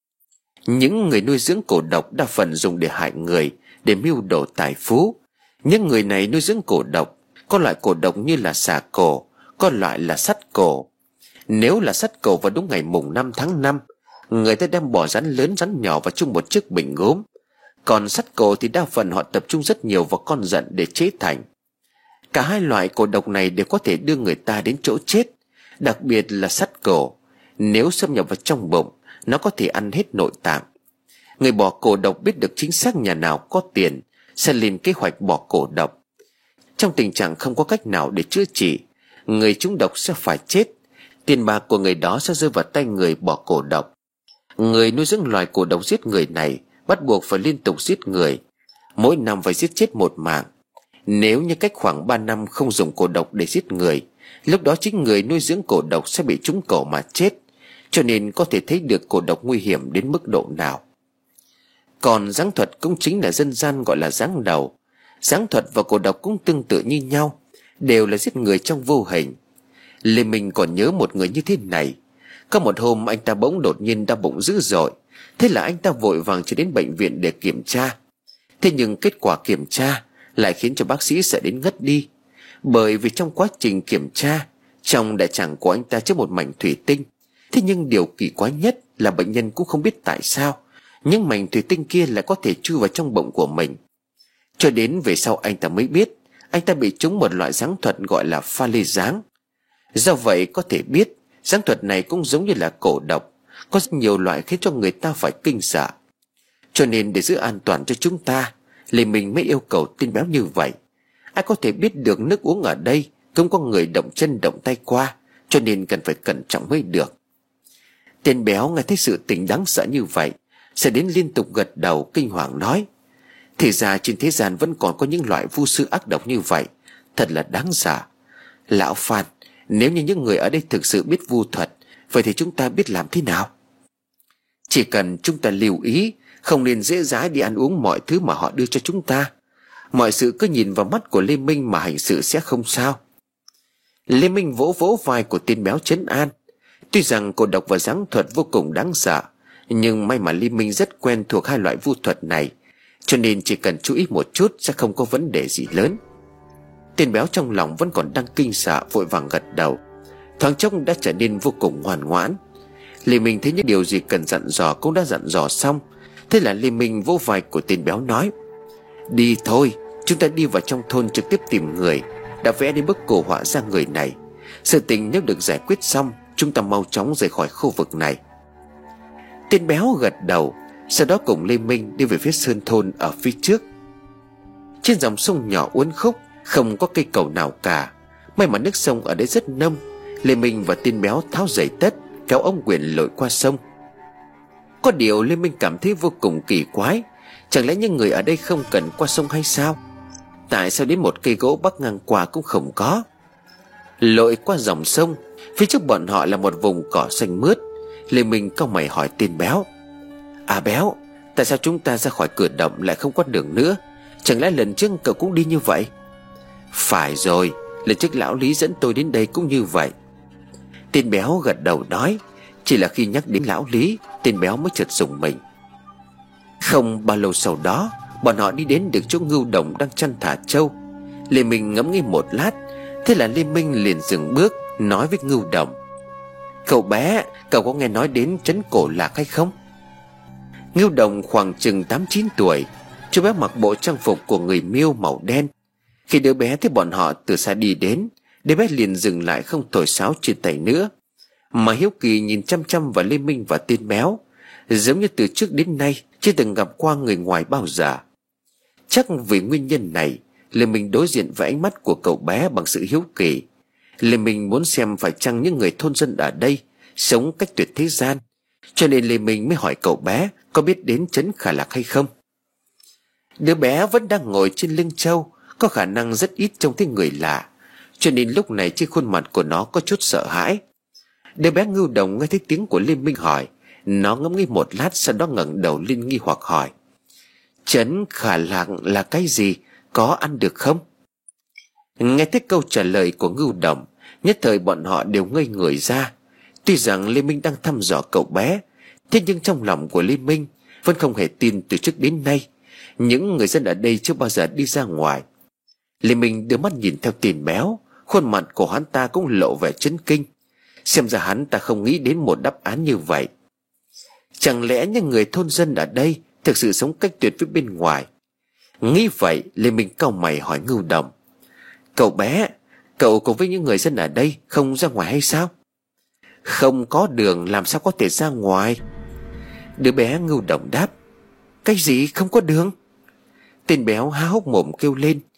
Những người nuôi dưỡng cổ độc đa phần dùng để hại người, để mưu đồ tài phú. Những người này nuôi dưỡng cổ độc, có loại cổ độc như là xà cổ, có loại là sắt cổ. Nếu là sắt cổ vào đúng ngày mùng năm tháng năm, người ta đem bỏ rắn lớn rắn nhỏ vào chung một chiếc bình gốm. Còn sắt cổ thì đa phần họ tập trung rất nhiều vào con giận để chế thành. Cả hai loại cổ độc này đều có thể đưa người ta đến chỗ chết. Đặc biệt là sắt cổ, nếu xâm nhập vào trong bụng, nó có thể ăn hết nội tạng. Người bỏ cổ độc biết được chính xác nhà nào có tiền sẽ lên kế hoạch bỏ cổ độc. Trong tình trạng không có cách nào để chữa trị, người trúng độc sẽ phải chết. Tiền bạc của người đó sẽ rơi vào tay người bỏ cổ độc. Người nuôi dưỡng loài cổ độc giết người này bắt buộc phải liên tục giết người, mỗi năm phải giết chết một mạng. Nếu như cách khoảng ba năm không dùng cổ độc để giết người, lúc đó chính người nuôi dưỡng cổ độc sẽ bị trúng cổ mà chết. Cho nên có thể thấy được cổ độc nguy hiểm đến mức độ nào. Còn giáng thuật cũng chính là dân gian gọi là giáng đầu. Giáng thuật và cổ độc cũng tương tự như nhau, đều là giết người trong vô hình. Lê Minh còn nhớ một người như thế này. Có một hôm anh ta bỗng đột nhiên đau bụng dữ dội. Thế là anh ta vội vàng chạy đến bệnh viện để kiểm tra. Thế nhưng kết quả kiểm tra lại khiến cho bác sĩ sợ đến ngất đi. Bởi vì trong quá trình kiểm tra, trong đại tràng của anh ta chứa một mảnh thủy tinh. Thế nhưng điều kỳ quái nhất là bệnh nhân cũng không biết tại sao những mảnh thủy tinh kia lại có thể chui vào trong bụng của mình. Cho đến về sau anh ta mới biết anh ta bị trúng một loại giáng thuật gọi là pha lê giáng. Do vậy có thể biết giáng thuật này cũng giống như là cổ độc, có rất nhiều loại khiến cho người ta phải kinh sợ. Cho nên để giữ an toàn cho chúng ta, Lê Minh mới yêu cầu tên béo như vậy. Ai có thể biết được nước uống ở đây không có người động chân động tay qua, cho nên cần phải cẩn trọng mới được. Tên béo nghe thấy sự tình đáng sợ như vậy, sẽ đến liên tục gật đầu kinh hoàng nói: thì ra trên thế gian vẫn còn có những loại vu sư ác độc như vậy, thật là đáng sợ. Lão Phan, nếu như những người ở đây thực sự biết vu thuật, vậy thì chúng ta biết làm thế nào? Chỉ cần chúng ta lưu ý, không nên dễ dãi đi ăn uống mọi thứ mà họ đưa cho chúng ta. Mọi sự cứ nhìn vào mắt của Lê Minh mà hành sự sẽ không sao. Lê Minh vỗ vỗ vai của tên béo trấn an. Tuy rằng cổ độc và giáng thuật vô cùng đáng sợ, nhưng may mà Lê Minh rất quen thuộc hai loại vu thuật này, cho nên chỉ cần chú ý một chút sẽ không có vấn đề gì lớn. Tên béo trong lòng vẫn còn đang kinh sợ, vội vàng gật đầu, thoáng chốc đã trở nên vô cùng ngoan ngoãn. Lê Minh thấy những điều gì cần dặn dò cũng đã dặn dò xong. Thế là Lê Minh vỗ vai của tên béo nói: đi thôi, chúng ta đi vào trong thôn trực tiếp tìm người đã vẽ đến bức cổ họa ra người này. Sự tình nếu được giải quyết xong, chúng ta mau chóng rời khỏi khu vực này. Tên béo gật đầu, sau đó cùng Lê Minh đi về phía sơn thôn ở phía trước. Trên dòng sông nhỏ uốn khúc, không có cây cầu nào cả. May mà nước sông ở đây rất nông. Lê Minh và tên béo tháo giày tất, kéo ống quyển lội qua sông. Có điều Lê Minh cảm thấy vô cùng kỳ quái. Chẳng lẽ những người ở đây không cần qua sông hay sao? Tại sao đến một cây gỗ bắc ngang qua cũng không có? Lội qua dòng sông, phía trước bọn họ là một vùng cỏ xanh mướt. Lê Minh cau mày hỏi tên béo: à béo, tại sao chúng ta ra khỏi cửa động lại không có đường nữa? Chẳng lẽ lần trước cậu cũng đi như vậy? Phải rồi, lần trước lão Lý dẫn tôi đến đây cũng như vậy. Tên béo gật đầu nói. Chỉ là khi nhắc đến lão Lý, tên béo mới chợt rùng mình. Không bao lâu sau đó, bọn họ đi đến được chỗ Ngưu Đồng đang chăn thả trâu. Lê Minh ngẫm nghĩ một lát, thế là Lê Minh liền dừng bước, nói với Ngưu Đồng: cậu bé, cậu có nghe nói đến trấn Cổ Lạc hay không? Ngưu Đồng khoảng chừng tám chín tuổi. Chú bé mặc bộ trang phục của người Miêu màu đen. Khi đứa bé thấy bọn họ từ xa đi đến, đứa bé liền dừng lại không thổi sáo trên tay nữa, mà hiếu kỳ nhìn chăm chăm vào Lê Minh và tên béo, giống như từ trước đến nay chưa từng gặp qua người ngoài bao giờ. Chắc vì nguyên nhân này, Lê Minh đối diện với ánh mắt của cậu bé bằng sự hiếu kỳ. Lê Minh muốn xem phải chăng những người thôn dân ở đây sống cách tuyệt thế gian, cho nên Lê Minh mới hỏi cậu bé có biết đến trấn Khả Lạc hay không. Đứa bé vẫn đang ngồi trên lưng trâu, có khả năng rất ít trông thấy người lạ, cho nên lúc này trên khuôn mặt của nó có chút sợ hãi. Đứa bé Ngưu Đồng nghe thấy tiếng của Lê Minh hỏi, nó ngẫm nghĩ một lát, sau đó ngẩng đầu lên nghi hoặc hỏi: trấn Khả Lạc là cái gì, có ăn được không? Nghe thấy câu trả lời của Ngưu Đồng, nhất thời bọn họ đều ngây người ra. Tuy rằng Lê Minh đang thăm dò cậu bé, thế nhưng trong lòng của Lê Minh vẫn không hề tin từ trước đến nay những người dân ở đây chưa bao giờ đi ra ngoài. Lê Minh đưa mắt nhìn theo tên béo, khuôn mặt của hắn ta cũng lộ vẻ chấn kinh. Xem ra hắn ta không nghĩ đến một đáp án như vậy. Chẳng lẽ những người thôn dân ở đây thực sự sống cách tuyệt với bên ngoài? Nghĩ vậy, Lê Minh cau mày hỏi Ngưu Đồng: cậu bé, cậu cùng với những người dân ở đây không ra ngoài hay sao? Không có đường làm sao có thể ra ngoài? Đứa bé Ngưu Đồng đáp: cái gì không có đường? Tên béo há hốc mồm kêu lên.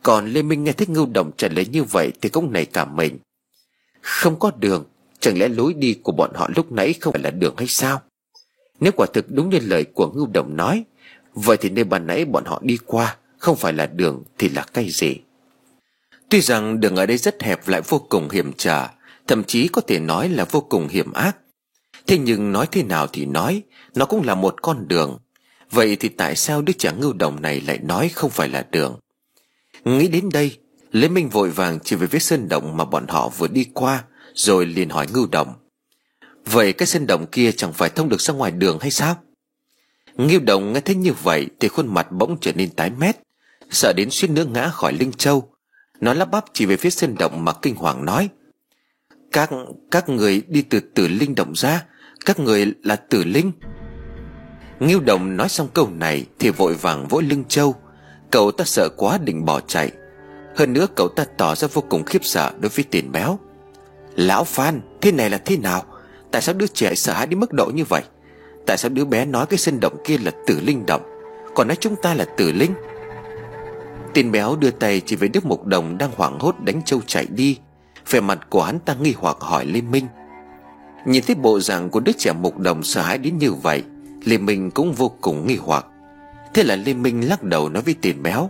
Còn Lê Minh nghe thấy Ngưu Đồng trả lời như vậy thì cũng nảy cả mình. Không có đường? Chẳng lẽ lối đi của bọn họ lúc nãy không phải là đường hay sao? Nếu quả thực đúng như lời của Ngưu Đồng nói, vậy thì nơi ban nãy bọn họ đi qua không phải là đường thì là cái gì? Tuy rằng đường ở đây rất hẹp lại vô cùng hiểm trở, thậm chí có thể nói là vô cùng hiểm ác, thế nhưng nói thế nào thì nói, nó cũng là một con đường. Vậy thì tại sao đứa trẻ Ngưu Đồng này lại nói không phải là đường? Nghĩ đến đây, Lê Minh vội vàng chỉ về phía sơn động mà bọn họ vừa đi qua, rồi liền hỏi Ngưu Đồng: Vậy cái sơn động kia chẳng phải thông được ra ngoài đường hay sao? Ngưu Đồng nghe thấy như vậy thì khuôn mặt bỗng trở nên tái mét, sợ đến suýt nữa ngã khỏi lưng trâu. Nó lắp bắp chỉ về phía sơn động mà kinh hoàng nói: Các các người đi từ Tử Linh động ra, các người là Tử Linh. Ngưu Đồng nói xong câu này thì vội vàng vỗ lưng trâu. Cậu ta sợ quá định bỏ chạy. Hơn nữa cậu ta tỏ ra vô cùng khiếp sợ đối với Tiền Béo. Lão Phan, thế này là thế nào? Tại sao đứa trẻ sợ hãi đến mức độ như vậy? Tại sao đứa bé nói cái sơn động kia là Tử Linh động, còn nói chúng ta là Tử Linh? Tiền Béo đưa tay chỉ về Đức Mục Đồng đang hoảng hốt đánh trâu chạy đi. Vẻ mặt của hắn ta nghi hoặc hỏi Lê Minh. Nhìn thấy bộ dạng của đứa trẻ Mục Đồng sợ hãi đến như vậy, Lê Minh cũng vô cùng nghi hoặc. Thế là Lê Minh lắc đầu nói với Tiền Béo.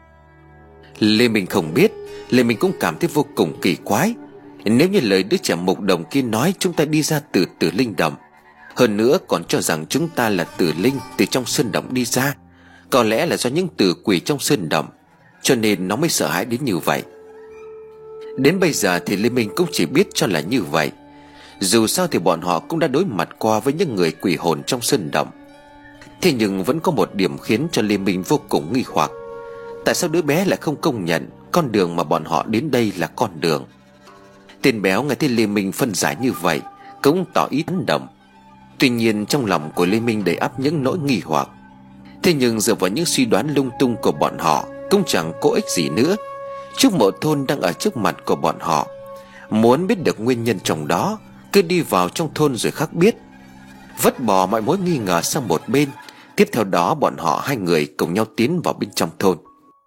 Lê Minh không biết, Lê Minh cũng cảm thấy vô cùng kỳ quái. Nếu như lời đứa trẻ Mục Đồng kia nói chúng ta đi ra từ Tử Linh động, hơn nữa còn cho rằng chúng ta là Tử Linh từ trong sơn động đi ra, có lẽ là do những tử quỷ trong sơn động, cho nên nó mới sợ hãi đến như vậy. Đến bây giờ thì Lê Minh cũng chỉ biết cho là như vậy. Dù sao thì bọn họ cũng đã đối mặt qua với những người quỷ hồn trong sơn động. Thế nhưng vẫn có một điểm khiến cho Lê Minh vô cùng nghi hoặc. Tại sao đứa bé lại không công nhận con đường mà bọn họ đến đây là con đường? Tên Béo nghe thấy Lê Minh phân giải như vậy cũng tỏ ý tán đồng. Tuy nhiên trong lòng của Lê Minh đầy ắp những nỗi nghi hoặc. Thế nhưng dựa vào những suy đoán lung tung của bọn họ cũng chẳng có ích gì nữa. Trúc Mộ Thôn đang ở trước mặt của bọn họ. Muốn biết được nguyên nhân trong đó, cứ đi vào trong thôn rồi khắc biết. Vứt bỏ mọi mối nghi ngờ sang một bên, tiếp theo đó bọn họ hai người cùng nhau tiến vào bên trong thôn.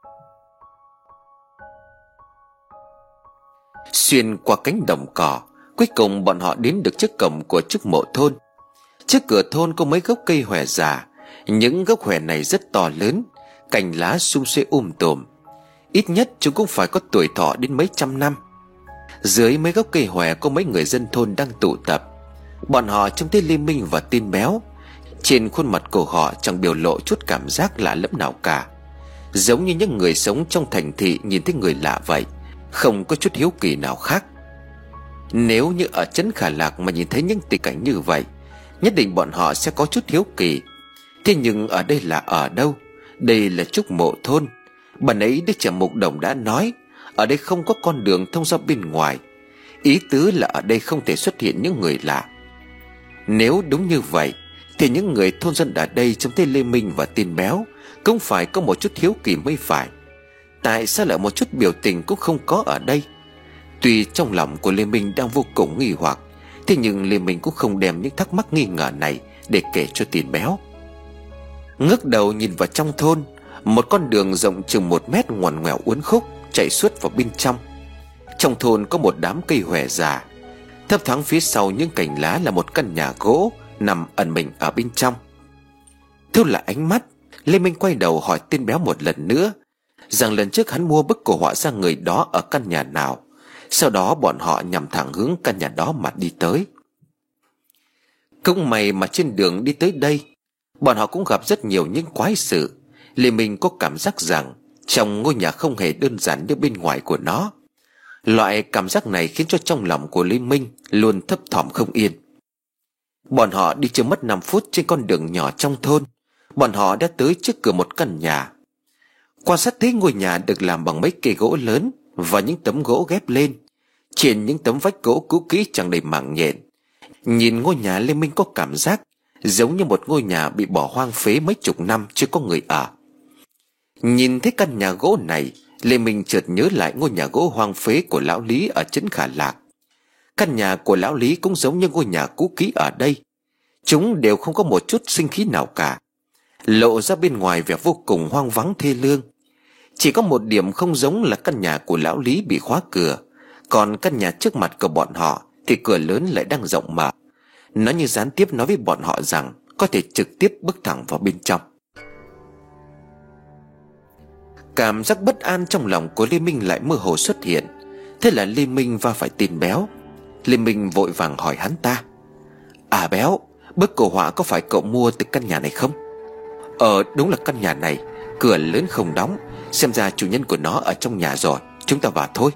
Xuyên qua cánh đồng cỏ, cuối cùng bọn họ đến được trước cổng của Trúc Mộ Thôn. Trước cửa thôn có mấy gốc cây hòe già. Những gốc hòe này rất to lớn, cành lá sum xuê um tùm. Ít nhất chúng cũng phải có tuổi thọ đến mấy trăm năm. Dưới mấy gốc cây hòe có mấy người dân thôn đang tụ tập. Bọn họ trông thấy Lê Minh và Tên Béo. Trên khuôn mặt của họ chẳng biểu lộ chút cảm giác lạ lẫm nào cả, giống như những người sống trong thành thị nhìn thấy người lạ vậy, không có chút hiếu kỳ nào khác. Nếu như ở trấn Khả Lạc mà nhìn thấy những tình cảnh như vậy, nhất định bọn họ sẽ có chút hiếu kỳ. Thế nhưng ở đây là ở đâu? Đây là Trúc Mộ Thôn. Bà ấy đứa trẻ Mục Đồng đã nói ở đây không có con đường thông ra bên ngoài. Ý tứ là ở đây không thể xuất hiện những người lạ. Nếu đúng như vậy thì những người thôn dân ở đây trông thấy Lê Minh và Tên Béo cũng phải có một chút hiếu kỳ mới phải. Tại sao lại một chút biểu tình cũng không có ở đây? Tuy trong lòng của Lê Minh đang vô cùng nghi hoặc, thế nhưng Lê Minh cũng không đem những thắc mắc nghi ngờ này để kể cho Tên Béo. Ngước đầu nhìn vào trong thôn, một con đường rộng chừng một mét ngoằn ngoèo uốn khúc chạy suốt vào bên trong. Trong thôn có một đám cây hòe già, thấp thoáng phía sau những cành lá là một căn nhà gỗ nằm ẩn mình ở bên trong. Thu lại ánh mắt, Lê Minh quay đầu hỏi Tên Béo một lần nữa rằng lần trước hắn mua bức cổ họa ra người đó ở căn nhà nào. Sau đó bọn họ nhằm thẳng hướng căn nhà đó mà đi tới. Cũng may mà trên đường đi tới đây, bọn họ cũng gặp rất nhiều những quái sự. Lê Minh có cảm giác rằng trong ngôi nhà không hề đơn giản như bên ngoài của nó. Loại cảm giác này khiến cho trong lòng của Lê Minh luôn thấp thỏm không yên. Bọn họ đi chưa mất năm phút trên con đường nhỏ trong thôn, bọn họ đã tới trước cửa một căn nhà. Quan sát thấy ngôi nhà được làm bằng mấy cây gỗ lớn và những tấm gỗ ghép lên. Trên những tấm vách gỗ cũ kỹ chẳng đầy mảng nhện. Nhìn ngôi nhà, Lê Minh có cảm giác giống như một ngôi nhà bị bỏ hoang phế mấy chục năm chưa có người ở. Nhìn thấy căn nhà gỗ này, Lê Minh chợt nhớ lại ngôi nhà gỗ hoang phế của lão Lý ở trấn Khả Lạc. Căn nhà của lão Lý cũng giống như ngôi nhà cũ kỹ ở đây. Chúng đều không có một chút sinh khí nào cả, lộ ra bên ngoài vẻ vô cùng hoang vắng thê lương. Chỉ có một điểm không giống là căn nhà của lão Lý bị khóa cửa, còn căn nhà trước mặt của bọn họ thì cửa lớn lại đang rộng mở. Nó như gián tiếp nói với bọn họ rằng có thể trực tiếp bước thẳng vào bên trong. Cảm giác bất an trong lòng của Lê Minh lại mơ hồ xuất hiện. Thế là Lê Minh va phải tên Béo. Lê Minh vội vàng hỏi hắn ta: "À Béo, bức cổ họa có phải cậu mua từ căn nhà này không?" "Ờ đúng là căn nhà này, cửa lớn không đóng, xem ra chủ nhân của nó ở trong nhà rồi, chúng ta vào thôi."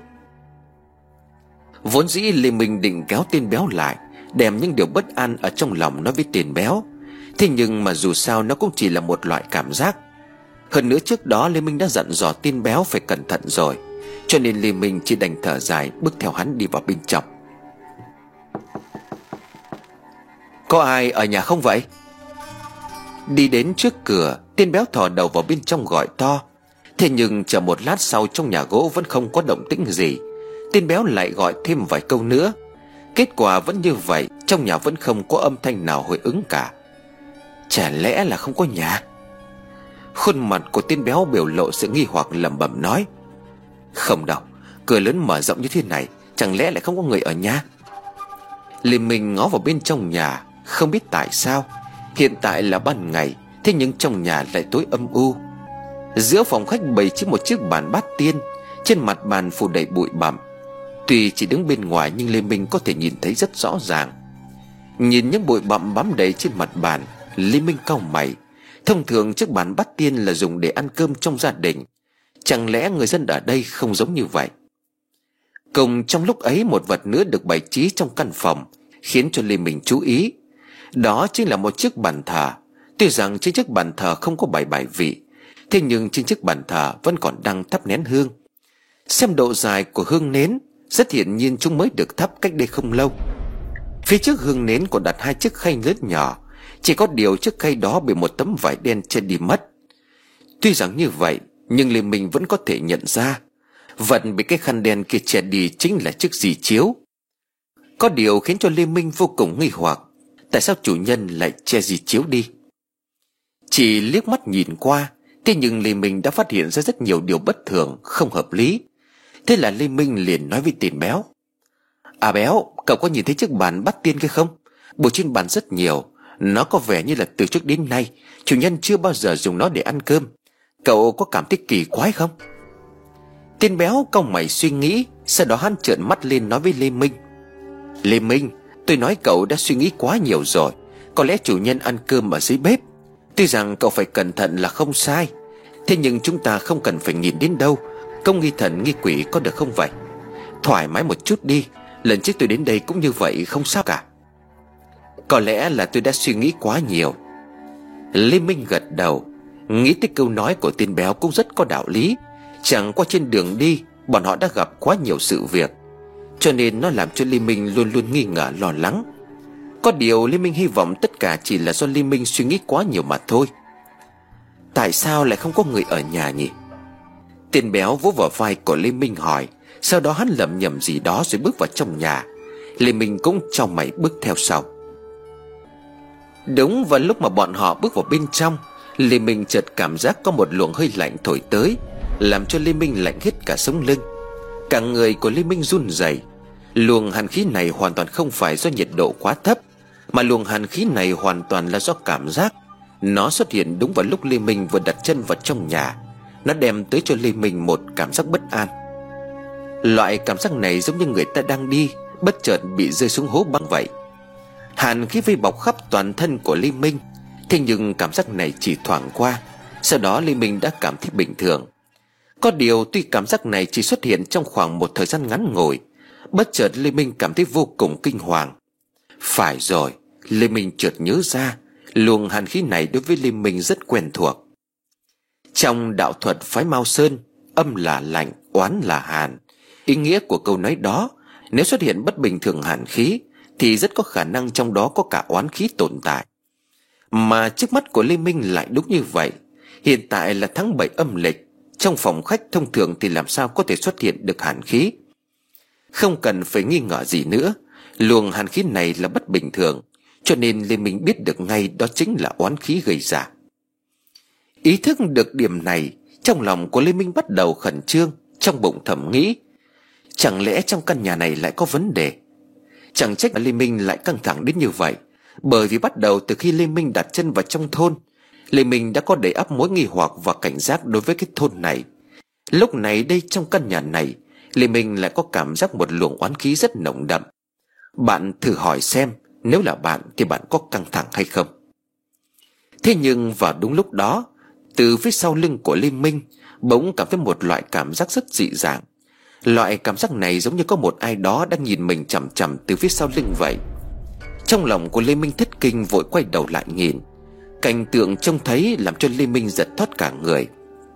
Vốn dĩ Lê Minh định kéo tên Béo lại, đem những điều bất an ở trong lòng nói với tên Béo. Thế nhưng mà dù sao nó cũng chỉ là một loại cảm giác. Hơn nữa trước đó Lê Minh đã dặn dò tên Béo phải cẩn thận rồi, cho nên Lê Minh chỉ đành thở dài bước theo hắn đi vào bên trong. "Có ai ở nhà không vậy?" Đi đến trước cửa, tên Béo thò đầu vào bên trong gọi to. Thế nhưng chờ một lát sau trong nhà gỗ vẫn không có động tĩnh gì. Tên Béo lại gọi thêm vài câu nữa. Kết quả vẫn như vậy, trong nhà vẫn không có âm thanh nào hồi ứng cả. Chả lẽ là không có nhà? Khuôn mặt của tên Béo biểu lộ sự nghi hoặc, lẩm bẩm nói: "Không đâu, cửa lớn mở rộng như thế này, chẳng lẽ lại không có người ở nhà?" Lê Minh ngó vào bên trong nhà, không biết tại sao hiện tại là ban ngày, thế nhưng trong nhà lại tối âm u. Giữa phòng khách bày chỉ một chiếc bàn bát tiên, trên mặt bàn phủ đầy bụi bặm. Tuy chỉ đứng bên ngoài nhưng Lê Minh có thể nhìn thấy rất rõ ràng. Nhìn những bụi bặm bám đầy trên mặt bàn, Lê Minh cau mày. Thông thường chiếc bàn bát tiên là dùng để ăn cơm trong gia đình, chẳng lẽ người dân ở đây không giống như vậy? Cùng trong lúc ấy, một vật nữa được bày trí trong căn phòng khiến cho Lê Minh chú ý. Đó chính là một chiếc bàn thờ. Tuy rằng trên chiếc bàn thờ không có bày bài vị, thế nhưng trên chiếc bàn thờ vẫn còn đang thắp nén hương. Xem độ dài của hương nến, rất hiển nhiên chúng mới được thắp cách đây không lâu. Phía trước hương nến còn đặt hai chiếc khay lớn nhỏ, chỉ có điều chiếc khay đó bị một tấm vải đen che đi mất. Tuy rằng như vậy nhưng Lê Minh vẫn có thể nhận ra vật bị cái khăn đen kia che đi chính là chiếc rì chiếu. Có điều khiến cho Lê Minh vô cùng nghi hoặc, tại sao chủ nhân lại che rì chiếu đi? Chỉ liếc mắt nhìn qua, thế nhưng Lê Minh đã phát hiện ra rất nhiều điều bất thường, không hợp lý. Thế là Lê Minh liền nói với tên Béo: "À Béo, cậu có nhìn thấy chiếc bàn bát tiên kia không? Bụi trên bàn rất nhiều, nó có vẻ như là từ trước đến nay chủ nhân chưa bao giờ dùng nó để ăn cơm. Cậu có cảm thấy kỳ quái không?" Tên Béo cau mày suy nghĩ, sau đó hắn trợn mắt lên nói với Lê Minh: "Lê Minh, tôi nói cậu đã suy nghĩ quá nhiều rồi. Có lẽ chủ nhân ăn cơm ở dưới bếp. Tuy rằng cậu phải cẩn thận là không sai, thế nhưng chúng ta không cần phải nhìn đến đâu, không nghi thần nghi quỷ, có được không vậy? Thoải mái một chút đi, lần trước tôi đến đây cũng như vậy, không sao cả." "Có lẽ là tôi đã suy nghĩ quá nhiều." Lê Minh gật đầu, nghĩ tới câu nói của tên Béo cũng rất có đạo lý. Chẳng qua trên đường đi bọn họ đã gặp quá nhiều sự việc, cho nên nó làm cho Lê Minh luôn luôn nghi ngờ lo lắng. Có điều Lê Minh hy vọng tất cả chỉ là do Lê Minh suy nghĩ quá nhiều mà thôi. Tại sao lại không có người ở nhà nhỉ? Tên Béo vỗ vào vai của Lê Minh hỏi. Sau đó hắn lẩm nhẩm gì đó rồi bước vào trong nhà. Lê Minh cũng chau mày bước theo sau. Đúng vào lúc mà bọn họ bước vào bên trong, Lê Minh chợt cảm giác có một luồng hơi lạnh thổi tới, làm cho Lê Minh lạnh hết cả sống lưng. Cả người của Lê Minh run rẩy. Luồng hàn khí này hoàn toàn không phải do nhiệt độ quá thấp, mà luồng hàn khí này hoàn toàn là do cảm giác. Nó xuất hiện đúng vào lúc Lê Minh vừa đặt chân vào trong nhà. Nó đem tới cho Lê Minh một cảm giác bất an. Loại cảm giác này giống như người ta đang đi, bất chợt bị rơi xuống hố băng vậy. Hàn khí vây bọc khắp toàn thân của Lê Minh. Thế nhưng cảm giác này chỉ thoảng qua, sau đó Lê Minh đã cảm thấy bình thường. Có điều tuy cảm giác này chỉ xuất hiện trong khoảng một thời gian ngắn ngủi, bất chợt Lê Minh cảm thấy vô cùng kinh hoàng. Phải rồi, Lê Minh chợt nhớ ra luồng hàn khí này đối với Lê Minh rất quen thuộc. Trong đạo thuật phái Mao Sơn, âm là lạnh, oán là hàn. Ý nghĩa của câu nói đó, nếu xuất hiện bất bình thường hàn khí thì rất có khả năng trong đó có cả oán khí tồn tại. Mà trước mắt của Lê Minh lại đúng như vậy. Hiện tại là tháng bảy âm lịch, trong phòng khách thông thường thì làm sao có thể xuất hiện được hàn khí. Không cần phải nghi ngờ gì nữa, luồng hàn khí này là bất bình thường, cho nên Lê Minh biết được ngay đó chính là oán khí gây ra. Ý thức được điểm này, Trong lòng của Lê Minh bắt đầu khẩn trương, trong bụng thầm nghĩ, chẳng lẽ trong căn nhà này lại có vấn đề? Chẳng trách mà Lê Minh lại căng thẳng đến như vậy, bởi vì bắt đầu từ khi Lê Minh đặt chân vào trong thôn, Lê Minh đã có đầy ắp mối nghi hoặc và cảnh giác đối với cái thôn này. Lúc này đây trong căn nhà này, Lê Minh lại có cảm giác một luồng oán khí rất nồng đậm. Bạn thử hỏi xem, nếu là bạn thì bạn có căng thẳng hay không? Thế nhưng vào đúng lúc đó, từ phía sau lưng của Lê Minh bỗng cảm thấy một loại cảm giác rất dị dạng. Loại cảm giác này giống như có một ai đó đang nhìn mình chằm chằm từ phía sau lưng vậy. Trong lòng của Lê Minh thất kinh, vội quay đầu lại nhìn. Cảnh tượng trông thấy làm cho Lê Minh giật thót cả người.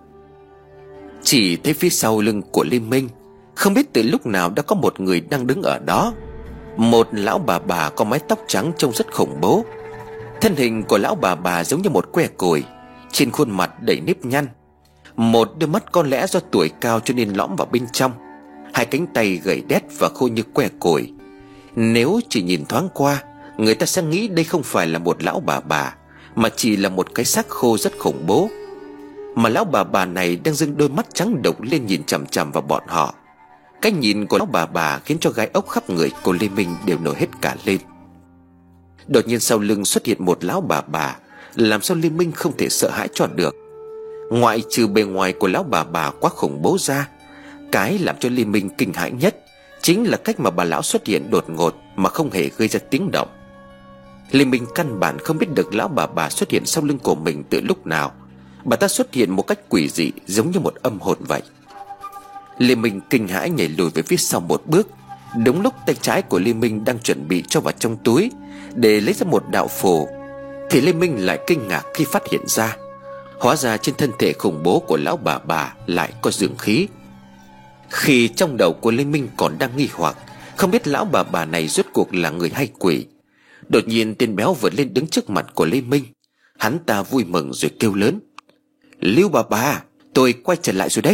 Chỉ thấy phía sau lưng của Lê Minh, không biết từ lúc nào đã có một người đang đứng ở đó. Một lão bà bà có mái tóc trắng trông rất khủng bố. Thân hình của lão bà bà giống như một que củi, trên khuôn mặt đầy nếp nhăn. Một đôi mắt có lẽ do tuổi cao cho nên lõm vào bên trong. Hai cánh tay gầy đét và khô như que củi. Nếu chỉ nhìn thoáng qua, người ta sẽ nghĩ đây không phải là một lão bà bà, mà chỉ là một cái xác khô rất khủng bố. Mà lão bà bà này đang dâng đôi mắt trắng độc lên nhìn chằm chằm vào bọn họ. Cái nhìn của lão bà bà khiến cho gai ốc khắp người của Lê Minh đều nổi hết cả lên. Đột nhiên sau lưng xuất hiện một lão bà bà, làm sao Lê Minh không thể sợ hãi cho được. Ngoại trừ bề ngoài của lão bà bà quá khủng bố ra, cái làm cho Lê Minh kinh hãi nhất chính là cách mà bà lão xuất hiện đột ngột mà không hề gây ra tiếng động. Lê Minh căn bản không biết được lão bà bà xuất hiện sau lưng của mình từ lúc nào. Bà ta xuất hiện một cách quỷ dị, giống như một âm hồn vậy. Lê Minh kinh hãi nhảy lùi về phía sau một bước. Đúng lúc tay trái của Lê Minh đang chuẩn bị cho vào trong túi để lấy ra một đạo phù, thì Lê Minh lại kinh ngạc khi phát hiện ra, hóa ra trên thân thể khủng bố của lão bà bà lại có dương khí. Khi trong đầu của Lê Minh còn đang nghi hoặc không biết lão bà bà này rốt cuộc là người hay quỷ, đột nhiên tên béo vượt lên đứng trước mặt của Lê Minh. Hắn ta vui mừng rồi kêu lớn, Lưu bà bà, tôi quay trở lại rồi đây.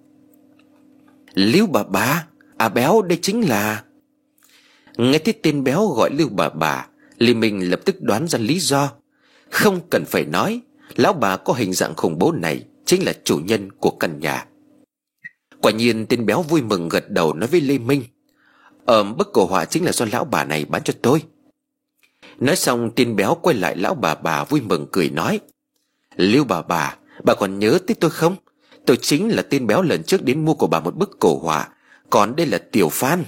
Lưu bà bà? À béo, đây chính là... Nghe thấy tên béo gọi Lưu bà bà, Lê Minh lập tức đoán ra lý do. Không cần phải nói, lão bà có hình dạng khủng bố này chính là chủ nhân của căn nhà. Quả nhiên tên béo vui mừng gật đầu nói với Lê Minh, Ờ bức cổ họa chính là do lão bà này bán cho tôi. Nói xong tên béo quay lại lão bà bà vui mừng cười nói, Lưu bà bà, bà còn nhớ tới tôi không? Tôi chính là tên béo lần trước đến mua của bà một bức cổ họa, còn đây là Tiểu Phan.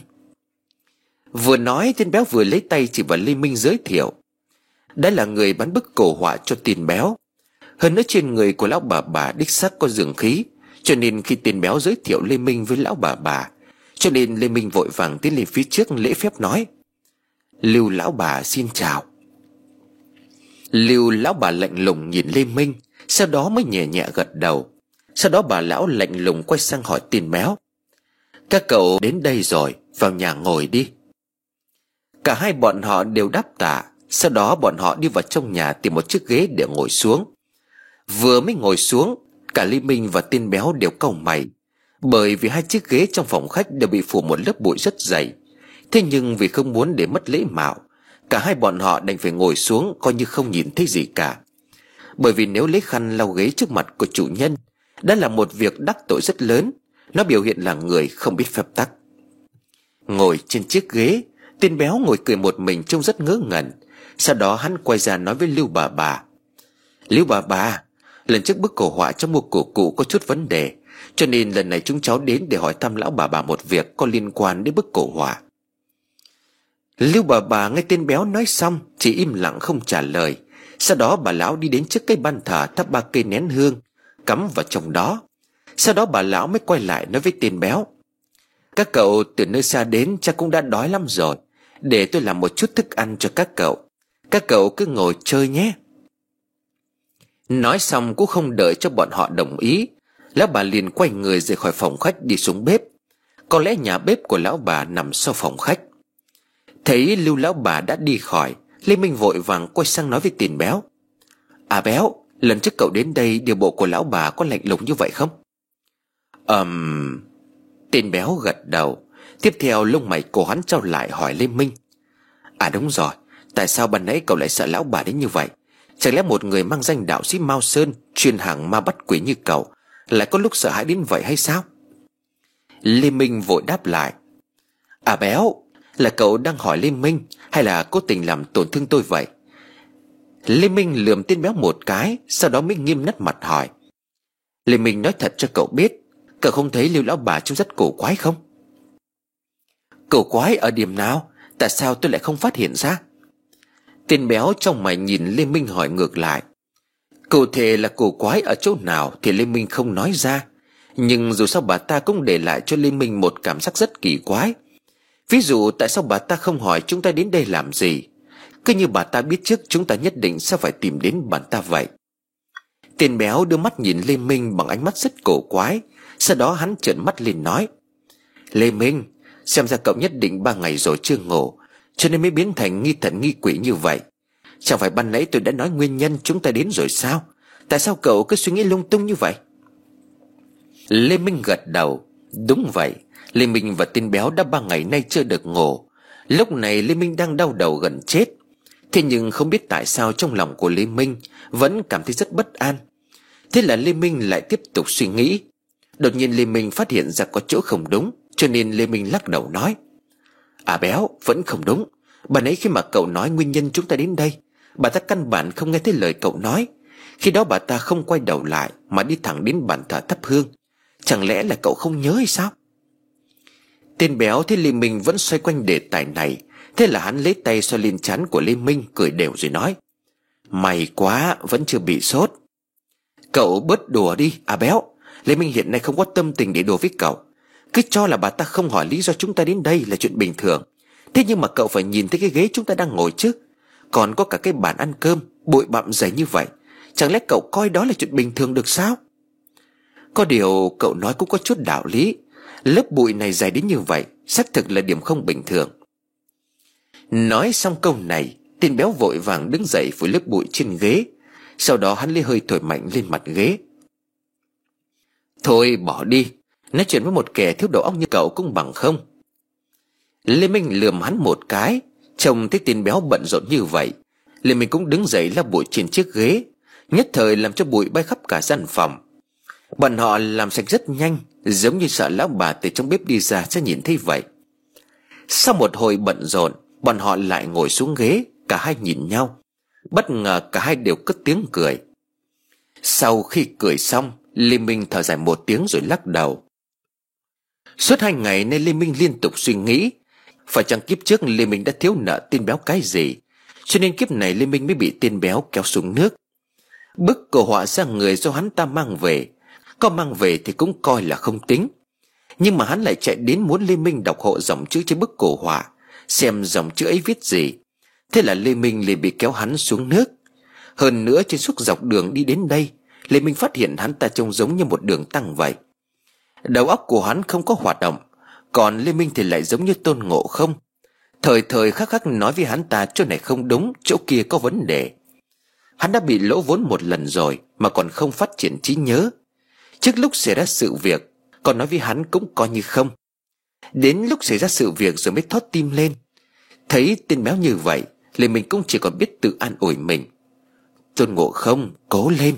Vừa nói tên béo vừa lấy tay chỉ vào Lê Minh giới thiệu, đó là người bán bức cổ họa cho tên béo. Hơn nữa trên người của lão bà bà đích xác có dương khí, cho nên khi tên béo giới thiệu Lê Minh với lão bà bà, cho nên Lê Minh vội vàng tiến lên phía trước lễ phép nói, Lưu lão bà xin chào. Lưu lão bà lạnh lùng nhìn Lê Minh, sau đó mới nhẹ nhẹ gật đầu. Sau đó bà lão lạnh lùng quay sang hỏi tên béo, các cậu đến đây rồi, vào nhà ngồi đi. Cả hai bọn họ đều đáp tạ. Sau đó bọn họ đi vào trong nhà tìm một chiếc ghế để ngồi xuống. Vừa mới ngồi xuống, cả Lê Minh và tên béo đều cau mày, bởi vì hai chiếc ghế trong phòng khách đều bị phủ một lớp bụi rất dày. Thế nhưng vì không muốn để mất lễ mạo, cả hai bọn họ đành phải ngồi xuống coi như không nhìn thấy gì cả. Bởi vì nếu lấy khăn lau ghế trước mặt của chủ nhân đã là một việc đắc tội rất lớn, nó biểu hiện là người không biết phép tắc. Ngồi trên chiếc ghế, tên béo ngồi cười một mình trông rất ngớ ngẩn. Sau đó hắn quay ra nói với Lưu bà bà, Lưu bà bà, lần trước bức cổ họa trong mua của cụ có chút vấn đề, cho nên lần này chúng cháu đến để hỏi thăm lão bà bà một việc có liên quan đến bức cổ họa. Lưu bà bà nghe tên béo nói xong chỉ im lặng không trả lời. Sau đó bà lão đi đến trước cái ban thờ thắp ba cây nén hương, cắm vào trong đó. Sau đó bà lão mới quay lại nói với tên béo, các cậu từ nơi xa đến chắc cũng đã đói lắm rồi, để tôi làm một chút thức ăn cho các cậu. Các cậu cứ ngồi chơi nhé. Nói xong cũng không đợi cho bọn họ đồng ý, lão bà liền quay người rời khỏi phòng khách đi xuống bếp. Có lẽ nhà bếp của lão bà nằm sau phòng khách. Thấy Lưu lão bà đã đi khỏi, Lê Minh vội vàng quay sang nói với tên béo, à béo, lần trước cậu đến đây điều bộ của lão bà có lạnh lùng như vậy không? Ừm... Um... Tên béo gật đầu. Tiếp theo lông mày của hắn trao lại hỏi Lê Minh, à đúng rồi, tại sao ban nãy cậu lại sợ lão bà đến như vậy? Chẳng lẽ một người mang danh đạo sĩ Mao Sơn, chuyên hàng ma bắt quỷ như cậu Lại có lúc sợ hãi đến vậy hay sao? Lê Minh vội đáp lại: À Béo, là cậu đang hỏi Lê Minh hay là cố tình làm tổn thương tôi vậy? Lê Minh lườm tên béo một cái, sau đó mới nghiêm nét mặt hỏi: Lê Minh nói thật cho cậu biết, cậu không thấy Lưu lão bà trông rất cổ quái không? Cổ quái ở điểm nào? Tại sao tôi lại không phát hiện ra? Tên béo trong mày nhìn Lê Minh hỏi ngược lại. Cụ thể là cổ quái ở chỗ nào thì Lê Minh không nói ra, nhưng dù sao bà ta cũng để lại cho Lê Minh một cảm giác rất kỳ quái. Ví dụ tại sao bà ta không hỏi chúng ta đến đây làm gì, cứ như bà ta biết trước chúng ta nhất định sẽ phải tìm đến bà ta vậy. Tên béo đưa mắt nhìn Lê Minh bằng ánh mắt rất cổ quái. Sau đó hắn trợn mắt lên nói: Lê Minh, xem ra cậu nhất định ba ngày rồi chưa ngủ, cho nên mới biến thành nghi thần nghi quỷ như vậy. Chẳng phải ban nãy tôi đã nói nguyên nhân chúng ta đến rồi sao? Tại sao cậu cứ suy nghĩ lung tung như vậy? Lê Minh gật đầu. Đúng vậy, Lê Minh và tên béo đã ba ngày nay chưa được ngủ. Lúc này Lê Minh đang đau đầu gần chết. Thế nhưng không biết tại sao trong lòng của Lê Minh vẫn cảm thấy rất bất an. Thế là Lê Minh lại tiếp tục suy nghĩ. Đột nhiên Lê Minh phát hiện ra có chỗ không đúng, cho nên Lê Minh lắc đầu nói: À Béo, vẫn không đúng. Bà nãy khi mà cậu nói nguyên nhân chúng ta đến đây, bà ta căn bản không nghe thấy lời cậu nói. Khi đó bà ta không quay đầu lại mà đi thẳng đến bàn thờ thắp hương. Chẳng lẽ là cậu không nhớ hay sao? Tên béo thấy Lê Minh vẫn xoay quanh đề tài này, thế là hắn lấy tay xoa lên trán của Lê Minh, cười đều rồi nói: May quá, vẫn chưa bị sốt. Cậu bớt đùa đi à Béo. Lê Minh hiện nay không có tâm tình để đùa với cậu. Cứ cho là bà ta không hỏi lý do chúng ta đến đây là chuyện bình thường. Thế nhưng mà cậu phải nhìn thấy cái ghế chúng ta đang ngồi chứ. Còn có cả cái bàn ăn cơm bụi bặm dày như vậy. Chẳng lẽ cậu coi đó là chuyện bình thường được sao? Có điều cậu nói cũng có chút đạo lý. Lớp bụi này dày đến như vậy xác thực là điểm không bình thường. Nói xong câu này, tên béo vội vàng đứng dậy phủi lớp bụi trên ghế. Sau đó hắn lấy hơi thổi mạnh lên mặt ghế. Thôi bỏ đi, nói chuyện với một kẻ thiếu đầu óc như cậu cũng bằng không. Lê Minh lườm hắn một cái. Trông thấy tên béo bận rộn như vậy, Lê Minh cũng đứng dậy lau bụi trên chiếc ghế, nhất thời làm cho bụi bay khắp cả gian phòng. Bọn họ làm sạch rất nhanh, giống như sợ lão bà từ trong bếp đi ra sẽ nhìn thấy vậy. Sau một hồi bận rộn, bọn họ lại ngồi xuống ghế. Cả hai nhìn nhau. Bất ngờ cả hai đều cất tiếng cười. Sau khi cười xong, Lê Minh thở dài một tiếng rồi lắc đầu. Suốt hai ngày nay Lê Minh liên tục suy nghĩ, phải chăng kiếp trước Lê Minh đã thiếu nợ tên béo cái gì, cho nên kiếp này Lê Minh mới bị tên béo kéo xuống nước. Bức cổ họa ra người do hắn ta mang về, có mang về thì cũng coi là không tính, nhưng mà hắn lại chạy đến muốn Lê Minh đọc hộ dòng chữ trên bức cổ họa, xem dòng chữ ấy viết gì. Thế là Lê Minh liền bị kéo hắn xuống nước. Hơn nữa trên suốt dọc đường đi đến đây, Lê Minh phát hiện hắn ta trông giống như một đường tăng vậy. Đầu óc của hắn không có hoạt động, còn Lê Minh thì lại giống như Tôn Ngộ Không, thời thời khắc khắc nói với hắn ta chỗ này không đúng, chỗ kia có vấn đề. Hắn đã bị lỗ vốn một lần rồi mà còn không phát triển trí nhớ. Trước lúc xảy ra sự việc, còn nói với hắn cũng coi như không. Đến lúc xảy ra sự việc rồi mới thót tim lên. Thấy tên béo như vậy, Lê Minh cũng chỉ còn biết tự an ủi mình: Tôn Ngộ Không, cố lên.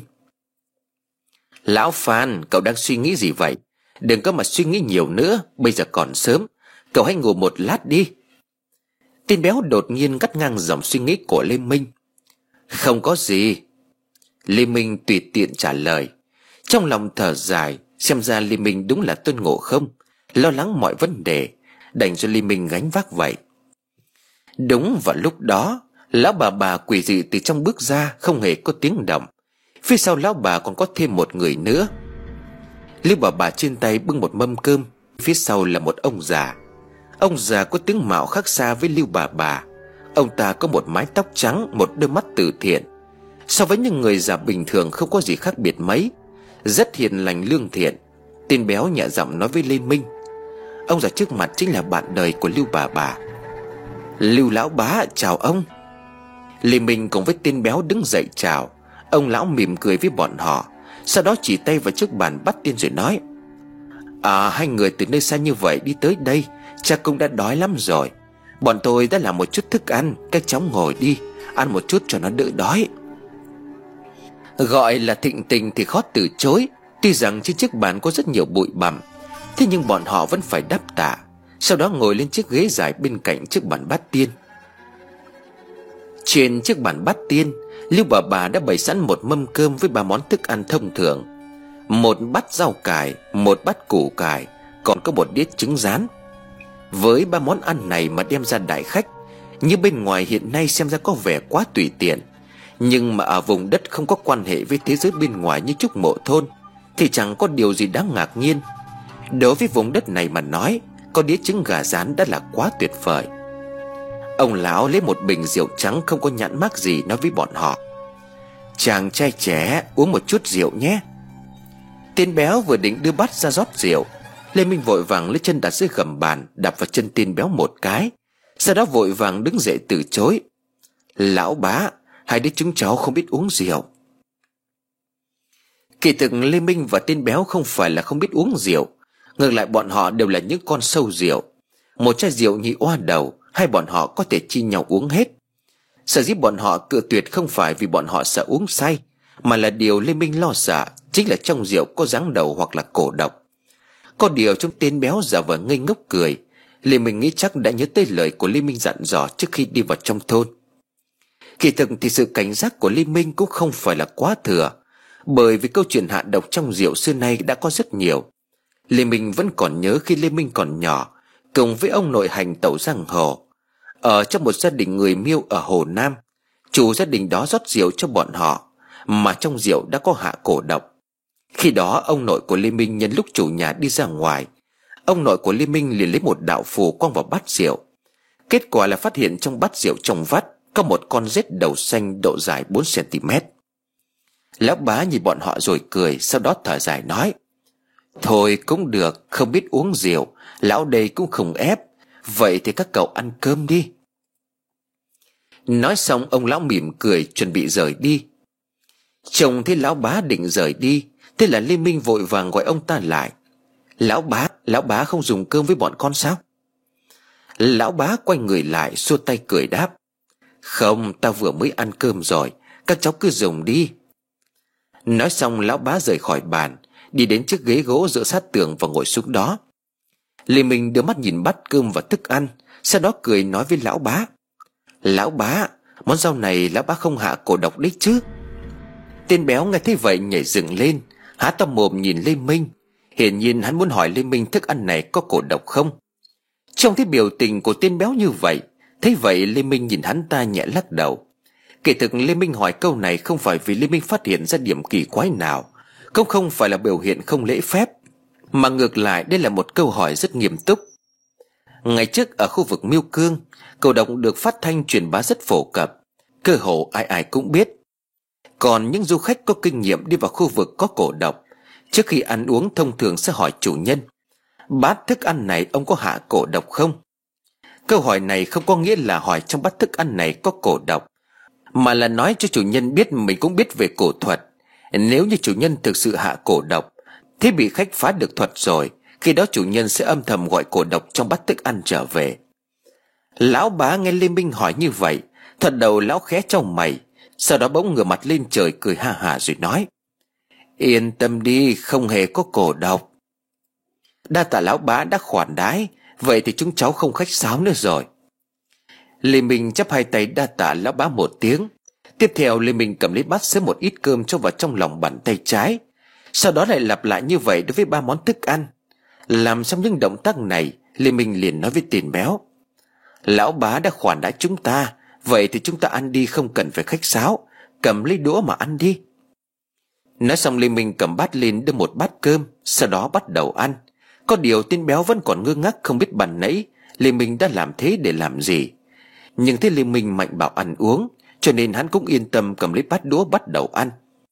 Lão Phan, cậu đang suy nghĩ gì vậy? Đừng có mà suy nghĩ nhiều nữa, bây giờ còn sớm, cậu hãy ngủ một lát đi. Tên béo đột nhiên cắt ngang dòng suy nghĩ của Lê Minh. Không có gì. Lê Minh tùy tiện trả lời. Trong lòng thở dài, xem ra Lê Minh đúng là Tôn Ngộ Không, lo lắng mọi vấn đề, đành cho Lê Minh gánh vác vậy. Đúng vào lúc đó, lão bà bà quỷ dị từ trong bước ra, không hề có tiếng động. Phía sau lão bà còn có thêm một người nữa. Lưu bà bà trên tay bưng một mâm cơm, phía sau là một ông già. Ông già có tướng mạo khác xa với Lưu bà bà. Ông ta có một mái tóc trắng, một đôi mắt từ thiện. So với những người già bình thường không có gì khác biệt mấy, rất hiền lành lương thiện. Tên béo nhẹ giọng nói với Lê Minh. Ông già trước mặt chính là bạn đời của Lưu bà bà. Lưu lão bá chào ông. Lê Minh cùng với tên béo đứng dậy chào. Ông lão mỉm cười với bọn họ, sau đó chỉ tay vào chiếc bàn bắt tiên rồi nói: À, hai người từ nơi xa như vậy đi tới đây, cha cũng đã đói lắm rồi. Bọn tôi đã làm một chút thức ăn, các cháu ngồi đi, ăn một chút cho nó đỡ đói. Gọi là thịnh tình thì khó từ chối. Tuy rằng trên chiếc bàn có rất nhiều bụi bặm, thế nhưng bọn họ vẫn phải đáp tạ, sau đó ngồi lên chiếc ghế dài bên cạnh chiếc bàn bát tiên. Trên chiếc bàn bát tiên, Lưu bà bà đã bày sẵn một mâm cơm với ba món thức ăn thông thường: một bát rau cải, một bát củ cải, còn có một đĩa trứng rán. Với ba món ăn này mà đem ra đãi khách, như bên ngoài hiện nay xem ra có vẻ quá tùy tiện, nhưng mà ở vùng đất không có quan hệ với thế giới bên ngoài như Trúc Mộ Thôn thì chẳng có điều gì đáng ngạc nhiên. Đối với vùng đất này mà nói, có đĩa trứng gà rán đã là quá tuyệt vời. Ông lão lấy một bình rượu trắng không có nhãn mác gì, nói với bọn họ: "Chàng trai trẻ, uống một chút rượu nhé." Tên béo vừa định đưa bát ra rót rượu, Lê Minh vội vàng lấy chân đặt dưới gầm bàn, đạp vào chân tên béo một cái, sau đó vội vàng đứng dậy từ chối: "Lão bá, hai đứa chúng cháu không biết uống rượu." Kỳ thực Lê Minh và tên béo không phải là không biết uống rượu, ngược lại bọn họ đều là những con sâu rượu. Một chai rượu nhị oa đầu, hai bọn họ có thể chia nhau uống hết. Sở dĩ bọn họ cự tuyệt không phải vì bọn họ sợ uống say, mà là điều Lê Minh lo sợ chính là trong rượu có giáng đầu hoặc là cổ độc. Có điều trong tên béo giả vờ ngây ngốc cười, Lê Minh nghĩ chắc đã nhớ tới lời của Lê Minh dặn dò trước khi đi vào trong thôn. Kỳ thực thì sự cảnh giác của Lê Minh cũng không phải là quá thừa, bởi vì câu chuyện hạ độc trong rượu xưa nay đã có rất nhiều. Lê Minh vẫn còn nhớ khi Lê Minh còn nhỏ, cùng với ông nội hành tẩu giang hồ, ở trong một gia đình người Miêu ở Hồ Nam. Chủ gia đình đó rót rượu cho bọn họ, mà trong rượu đã có hạ cổ độc. Khi đó ông nội của Lê Minh nhân lúc chủ nhà đi ra ngoài, ông nội của Lê Minh liền lấy một đạo phù quăng vào bát rượu. Kết quả là phát hiện trong bát rượu trong vắt có một con rết đầu xanh độ dài bốn xăng-ti-mét. Lão bá nhìn bọn họ rồi cười, sau đó thở dài nói: "Thôi cũng được, không biết uống rượu, lão đây cũng không ép. Vậy thì các cậu ăn cơm đi." Nói xong ông lão mỉm cười chuẩn bị rời đi. Chồng thấy lão bá định rời đi, thế là Lê Minh vội vàng gọi ông ta lại: "Lão bá, lão bá không dùng cơm với bọn con sao?" Lão bá quay người lại xua tay cười đáp: "Không, ta vừa mới ăn cơm rồi, các cháu cứ dùng đi." Nói xong lão bá rời khỏi bàn, đi đến chiếc ghế gỗ dựa sát tường và ngồi xuống đó. Lê Minh đưa mắt nhìn bát cơm và thức ăn, sau đó cười nói với lão bá: "Lão bá, món rau này lão bá không hạ cổ độc đấy chứ?" Tên béo nghe thấy vậy nhảy dựng lên, há to mồm nhìn Lê Minh. Hiển nhiên hắn muốn hỏi Lê Minh thức ăn này có cổ độc không. Trông thấy biểu tình của tên béo như vậy, thấy vậy Lê Minh nhìn hắn ta nhẹ lắc đầu. Kể thực Lê Minh hỏi câu này không phải vì Lê Minh phát hiện ra điểm kỳ quái nào, cũng không phải là biểu hiện không lễ phép, mà ngược lại đây là một câu hỏi rất nghiêm túc. Ngày trước ở khu vực Miêu Cương, cổ độc được phát thanh truyền bá rất phổ cập, cơ hồ ai ai cũng biết. Còn những du khách có kinh nghiệm đi vào khu vực có cổ độc, trước khi ăn uống thông thường sẽ hỏi chủ nhân: "Bát thức ăn này ông có hạ cổ độc không?" Câu hỏi này không có nghĩa là hỏi trong bát thức ăn này có cổ độc, mà là nói cho chủ nhân biết mình cũng biết về cổ thuật. Nếu như chủ nhân thực sự hạ cổ độc, thế bị khách phá được thuật rồi, khi đó chủ nhân sẽ âm thầm gọi cổ độc trong bát thức ăn trở về. Lão bá nghe Lê Minh hỏi như vậy, thật đầu lão khẽ chau mày, sau đó bỗng ngửa mặt lên trời cười ha hả rồi nói: "Yên tâm đi, không hề có cổ độc." "Đa tạ lão bá đã khoản đãi, vậy thì chúng cháu không khách sáo nữa rồi." Lê Minh chắp hai tay đa tạ lão bá một tiếng. Tiếp theo Lê Minh cầm lấy bát xếp một ít cơm cho vào trong lòng bàn tay trái, sau đó lại lặp lại như vậy đối với ba món thức ăn. Làm xong những động tác này, Lê Minh liền nói với tên béo: "Lão bá đã khoản đãi chúng ta, vậy thì chúng ta ăn đi, không cần phải khách sáo, cầm lấy đũa mà ăn đi." Nói xong Lê Minh cầm bát lên đưa một bát cơm, sau đó bắt đầu ăn. Có điều tên béo vẫn còn ngơ ngác không biết ban nãy Lê Minh đã làm thế để làm gì. Nhưng thấy Lê Minh mạnh bạo ăn uống, cho nên hắn cũng yên tâm cầm lấy bát đũa bắt đầu ăn.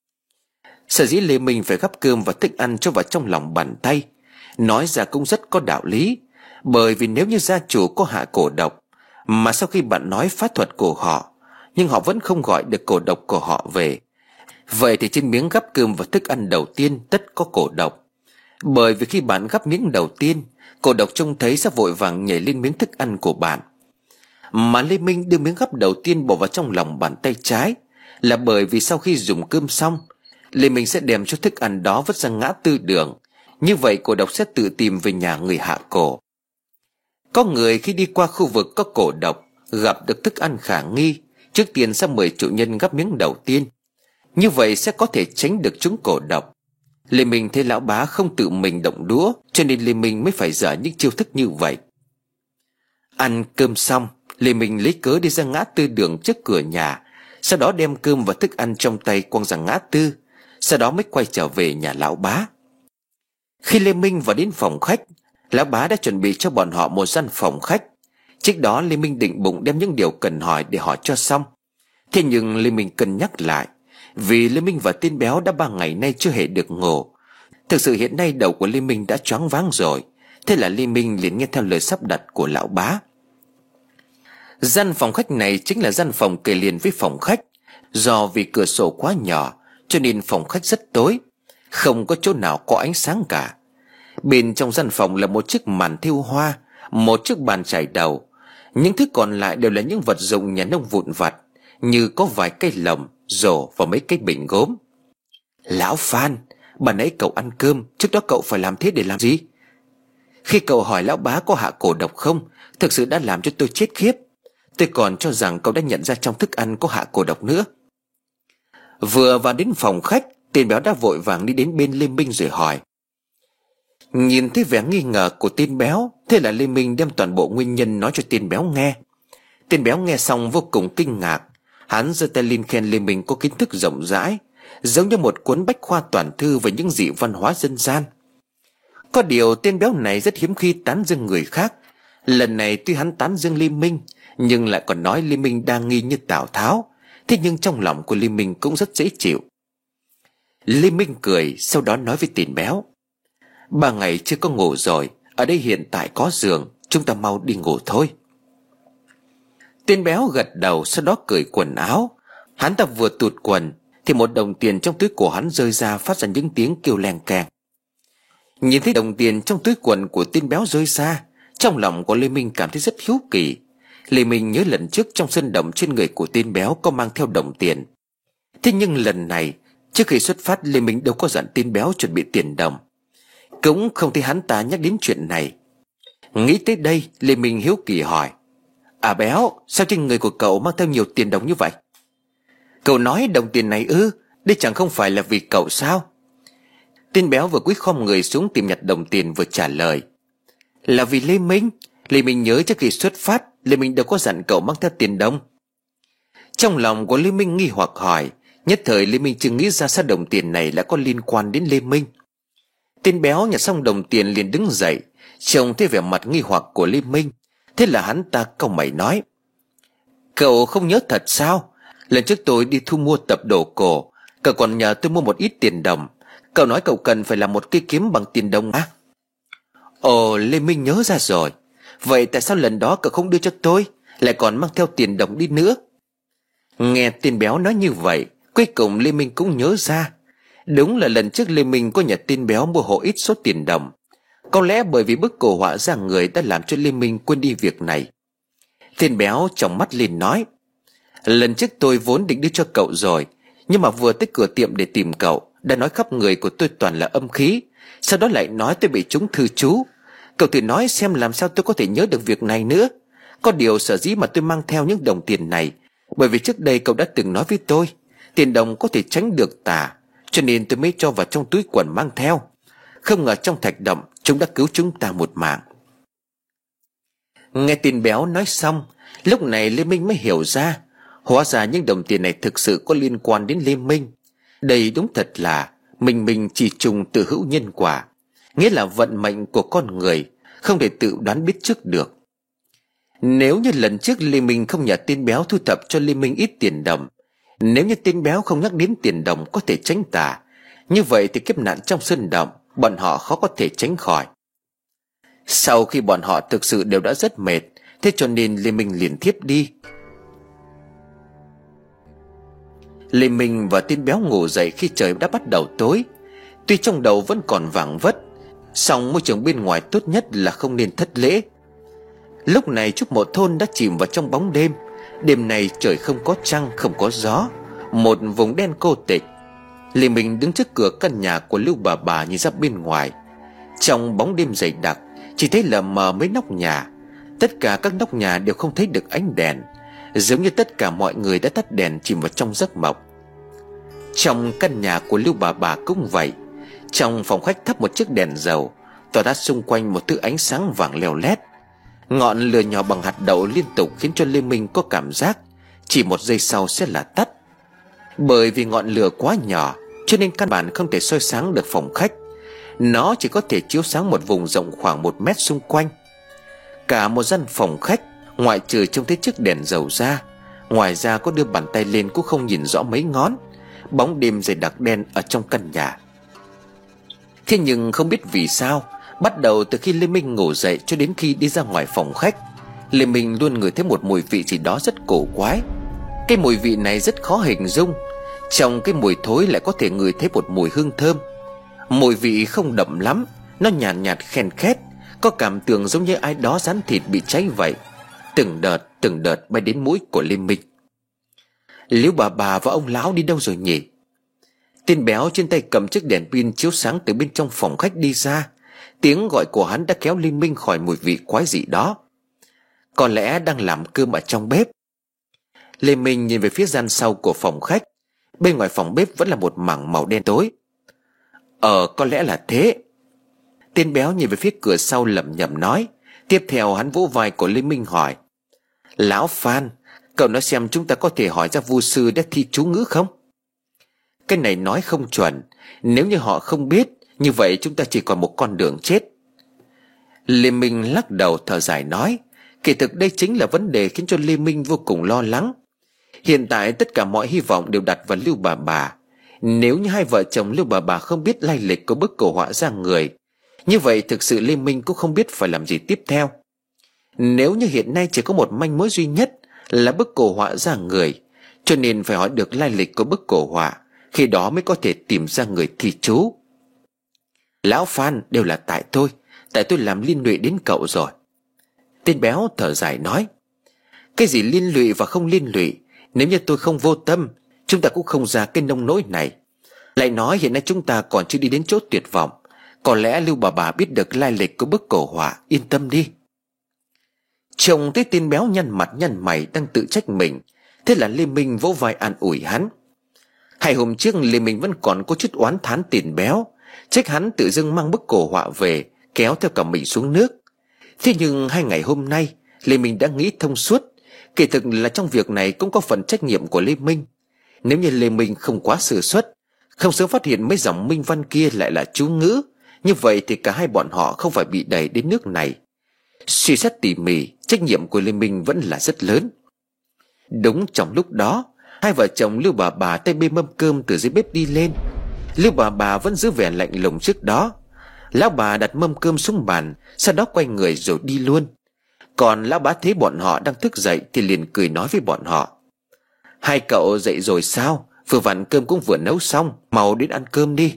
Sở dĩ Lê Minh phải gắp cơm và thức ăn cho vào trong lòng bàn tay, nói ra cũng rất có đạo lý. Bởi vì nếu như gia chủ có hạ cổ độc, mà sau khi bạn nói pháp thuật của họ, nhưng họ vẫn không gọi được cổ độc của họ về, vậy thì trên miếng gắp cơm và thức ăn đầu tiên tất có cổ độc. Bởi vì khi bạn gắp miếng đầu tiên, cổ độc trông thấy sẽ vội vàng nhảy lên miếng thức ăn của bạn. Mà Lê Minh đưa miếng gắp đầu tiên bỏ vào trong lòng bàn tay trái là bởi vì sau khi dùng cơm xong, Lê Minh sẽ đem cho thức ăn đó vứt ra ngã tư đường. Như vậy cổ độc sẽ tự tìm về nhà người hạ cổ. Có người khi đi qua khu vực có cổ độc, gặp được thức ăn khả nghi, trước tiên sẽ mời chủ nhân gắp miếng đầu tiên. Như vậy sẽ có thể tránh được chúng cổ độc. Lê Minh thấy lão bá không tự mình động đũa, cho nên Lê Minh mới phải dở những chiêu thức như vậy. Ăn cơm xong, Lê Minh lấy cớ đi ra ngã tư đường trước cửa nhà, sau đó đem cơm và thức ăn trong tay quăng ra ngã tư, sau đó mới quay trở về nhà lão bá. Khi Lê Minh vào đến phòng khách, lão bá đã chuẩn bị cho bọn họ một gian phòng khách. Trước đó Lê Minh định bụng đem những điều cần hỏi để hỏi cho xong. Thế nhưng Lê Minh cân nhắc lại, vì Lê Minh và tên béo đã ba ngày nay chưa hề được ngủ. Thực sự hiện nay đầu của Lê Minh đã choáng váng rồi. Thế là Lê Minh liền nghe theo lời sắp đặt của lão bá. Gian phòng khách này chính là gian phòng kề liền với phòng khách. Do vì cửa sổ quá nhỏ cho nên phòng khách rất tối, không có chỗ nào có ánh sáng cả. Bên trong gian phòng là một chiếc màn thêu hoa, một chiếc bàn chải đầu. Những thứ còn lại đều là những vật dụng nhà nông vụn vặt, như có vài cây lồng, rổ và mấy cái bình gốm. Lão Phan, bà nãy cậu ăn cơm, trước đó cậu phải làm thế để làm gì? Khi cậu hỏi lão bá có hạ cổ độc không, thực sự đã làm cho tôi chết khiếp. Tôi còn cho rằng cậu đã nhận ra trong thức ăn có hạ cổ độc nữa. Vừa vào đến phòng khách, tên béo đã vội vàng đi đến bên Lê Minh rồi hỏi. Nhìn thấy vẻ nghi ngờ của tên béo, thế là Lê Minh đem toàn bộ nguyên nhân nói cho tên béo nghe. Tên béo nghe xong vô cùng kinh ngạc. Hắn giơ tay lên khen Lê Minh có kiến thức rộng rãi, giống như một cuốn bách khoa toàn thư về những dị văn hóa dân gian. Có điều tên béo này rất hiếm khi tán dương người khác. Lần này tuy hắn tán dương Lê Minh, nhưng lại còn nói Lê Minh đa nghi như Tào Tháo. Thế nhưng trong lòng của Lê Minh cũng rất dễ chịu. Lê Minh cười, sau đó nói với tên béo. Ba ngày chưa có ngủ rồi, ở đây hiện tại có giường, chúng ta mau đi ngủ thôi. Tên béo gật đầu, sau đó cởi quần áo. Hắn ta vừa tụt quần thì một đồng tiền trong túi của hắn rơi ra, phát ra những tiếng kêu leng keng. Nhìn thấy đồng tiền trong túi quần của tên béo rơi ra, trong lòng của Lê Minh cảm thấy rất hiếu kỳ. Lê Minh nhớ lần trước trong sân động trên người của tên béo có mang theo đồng tiền. Thế nhưng lần này, trước khi xuất phát, Lê Minh đâu có dặn tên béo chuẩn bị tiền đồng. Cũng không thấy hắn ta nhắc đến chuyện này. Nghĩ tới đây, Lê Minh hiếu kỳ hỏi. À béo, sao trên người của cậu mang theo nhiều tiền đồng như vậy? Cậu nói đồng tiền này ư? Đây chẳng không phải là vì cậu sao? Tên béo vừa cúi khom người xuống tìm nhặt đồng tiền vừa trả lời. Là vì Lê Minh. Lê Minh nhớ trước khi xuất phát, Lê Minh đâu có dặn cậu mang theo tiền đồng. Trong lòng của Lê Minh nghi hoặc hỏi. Nhất thời Lê Minh chưa nghĩ ra sao đồng tiền này lại có liên quan đến Lê Minh. Tên béo nhặt xong đồng tiền liền đứng dậy, trông thấy vẻ mặt nghi hoặc của Lê Minh. Thế là hắn ta cau mày nói. Cậu không nhớ thật sao? Lần trước tôi đi thu mua tập đồ cổ, cậu còn nhờ tôi mua một ít tiền đồng. Cậu nói cậu cần phải làm một cây kiếm bằng tiền đồng á? Ồ, Lê Minh nhớ ra rồi. Vậy tại sao lần đó cậu không đưa cho tôi, lại còn mang theo tiền đồng đi nữa? Nghe tên béo nói như vậy, cuối cùng Lê Minh cũng nhớ ra. Đúng là lần trước Lê Minh có nhờ tên béo mua hộ ít số tiền đồng. Có lẽ bởi vì bức cổ họa ra người đã làm cho Lê Minh quên đi việc này. Tên béo tròng mắt lên nói. Lần trước tôi vốn định đưa cho cậu rồi, nhưng mà vừa tới cửa tiệm để tìm cậu, đã nói khắp người của tôi toàn là âm khí. Sau đó lại nói tôi bị trúng thư chú. Cậu thử nói xem làm sao tôi có thể nhớ được việc này nữa. Có điều sở dĩ mà tôi mang theo những đồng tiền này, bởi vì trước đây cậu đã từng nói với tôi tiền đồng có thể tránh được tà, cho nên tôi mới cho vào trong túi quần mang theo. Không ngờ trong thạch động chúng đã cứu chúng ta một mạng. Nghe tên béo nói xong, lúc này Lê Minh mới hiểu ra, hóa ra những đồng tiền này thực sự có liên quan đến Lê Minh. Đây đúng thật là mình mình chỉ trùng tự hữu nhân quả, nghĩa là vận mệnh của con người không thể tự đoán biết trước được. Nếu như lần trước Lê Minh không nhờ tên béo thu thập cho Lê Minh ít tiền đồng, nếu như tên béo không nhắc đến tiền đồng có thể tránh tà, như vậy thì kiếp nạn trong sơn động bọn họ khó có thể tránh khỏi. Sau khi bọn họ thực sự đều đã rất mệt, thế cho nên Lê Minh liền thiếp đi. Lê Minh và tên béo ngủ dậy khi trời đã bắt đầu tối. Tuy trong đầu vẫn còn vảng vất, song môi trường bên ngoài tốt nhất là không nên thất lễ. Lúc này Trúc Mộ Thôn đã chìm vào trong bóng đêm. Đêm này trời không có trăng, không có gió, một vùng đen cô tịch. Lê Minh đứng trước cửa căn nhà của Lưu bà bà nhìn ra bên ngoài. Trong bóng đêm dày đặc, chỉ thấy lờ mờ mấy nóc nhà. Tất cả các nóc nhà đều không thấy được ánh đèn, giống như tất cả mọi người đã tắt đèn chìm vào trong giấc mộng. Trong căn nhà của Lưu bà bà cũng vậy. Trong phòng khách thắp một chiếc đèn dầu, tỏa ra xung quanh một thứ ánh sáng vàng leo lét. Ngọn lửa nhỏ bằng hạt đậu liên tục khiến cho Lê Minh có cảm giác chỉ một giây sau sẽ là tắt. Bởi vì ngọn lửa quá nhỏ cho nên căn bản không thể soi sáng được phòng khách. Nó chỉ có thể chiếu sáng một vùng rộng khoảng một mét xung quanh. Cả một gian phòng khách, ngoại trừ trông thấy chiếc đèn dầu ra, ngoài ra có đưa bàn tay lên cũng không nhìn rõ mấy ngón. Bóng đêm dày đặc đen ở trong căn nhà. Thế nhưng không biết vì sao, bắt đầu từ khi Lê Minh ngủ dậy cho đến khi đi ra ngoài phòng khách, Lê Minh luôn ngửi thấy một mùi vị gì đó rất cổ quái. Cái mùi vị này rất khó hình dung. Trong cái mùi thối lại có thể ngửi thấy một mùi hương thơm. Mùi vị không đậm lắm, nó nhàn nhạt, nhạt khen khét, có cảm tưởng giống như ai đó rán thịt bị cháy vậy. Từng đợt từng đợt bay đến mũi của Lê Minh. Liễu bà bà và ông lão đi đâu rồi nhỉ? Tên béo trên tay cầm chiếc đèn pin chiếu sáng từ bên trong phòng khách đi ra. Tiếng gọi của hắn đã kéo Lê Minh khỏi mùi vị quái dị đó. Có lẽ đang làm cơm ở trong bếp. Lê Minh nhìn về phía gian sau của phòng khách. Bên ngoài phòng bếp vẫn là một mảng màu đen tối. Ờ có lẽ là thế. Tên béo nhìn về phía cửa sau lẩm nhẩm nói. Tiếp theo hắn vỗ vai của Lê Minh hỏi: Lão Phan, cậu nói xem chúng ta có thể hỏi ra vu sư đã thi chú ngữ không? Cái này nói không chuẩn. Nếu như họ không biết, như vậy chúng ta chỉ còn một con đường chết. Lê Minh lắc đầu thở dài nói. Kỳ thực đây chính là vấn đề khiến cho Lê Minh vô cùng lo lắng. Hiện tại tất cả mọi hy vọng đều đặt vào Lưu bà bà. Nếu như hai vợ chồng Lưu bà bà không biết lai lịch của bức cổ họa ra người, như vậy thực sự Lê Minh cũng không biết phải làm gì tiếp theo. Nếu như hiện nay chỉ có một manh mối duy nhất là bức cổ họa ra người, cho nên phải hỏi được lai lịch của bức cổ họa, khi đó mới có thể tìm ra người thi chú. Lão Phan, đều là tại tôi. Tại tôi làm liên lụy đến cậu rồi. Tên béo thở dài nói. Cái gì liên lụy và không liên lụy? Nếu như tôi không vô tâm, chúng ta cũng không ra cái nông nỗi này. Lại nói hiện nay chúng ta còn chưa đi đến chỗ tuyệt vọng. Có lẽ Lưu bà bà biết được lai lịch của bức cổ họa. Yên tâm đi. Trông thấy tên béo nhăn mặt nhăn mày đang tự trách mình, thế là Lê Minh vỗ vai an ủi hắn. Hai hôm trước Lê Minh vẫn còn có chút oán thán tên béo, trách hắn tự dưng mang bức cổ họa về, kéo theo cả mình xuống nước. Thế nhưng hai ngày hôm nay Lê Minh đã nghĩ thông suốt. Kỳ thực là trong việc này cũng có phần trách nhiệm của Lê Minh. Nếu như Lê Minh không quá sơ suất, không sớm phát hiện mấy dòng minh văn kia lại là chú ngữ, như vậy thì cả hai bọn họ không phải bị đẩy đến nước này. Suy xét tỉ mỉ, trách nhiệm của Lê Minh vẫn là rất lớn. Đúng trong lúc đó, hai vợ chồng Lưu bà bà tay bê mâm cơm từ dưới bếp đi lên. Lưu bà bà vẫn giữ vẻ lạnh lùng trước đó. Lão bà đặt mâm cơm xuống bàn, sau đó quay người rồi đi luôn. Còn lão bá thấy bọn họ đang thức dậy thì liền cười nói với bọn họ: Hai cậu dậy rồi sao? Vừa vặn cơm cũng vừa nấu xong, mau đến ăn cơm đi.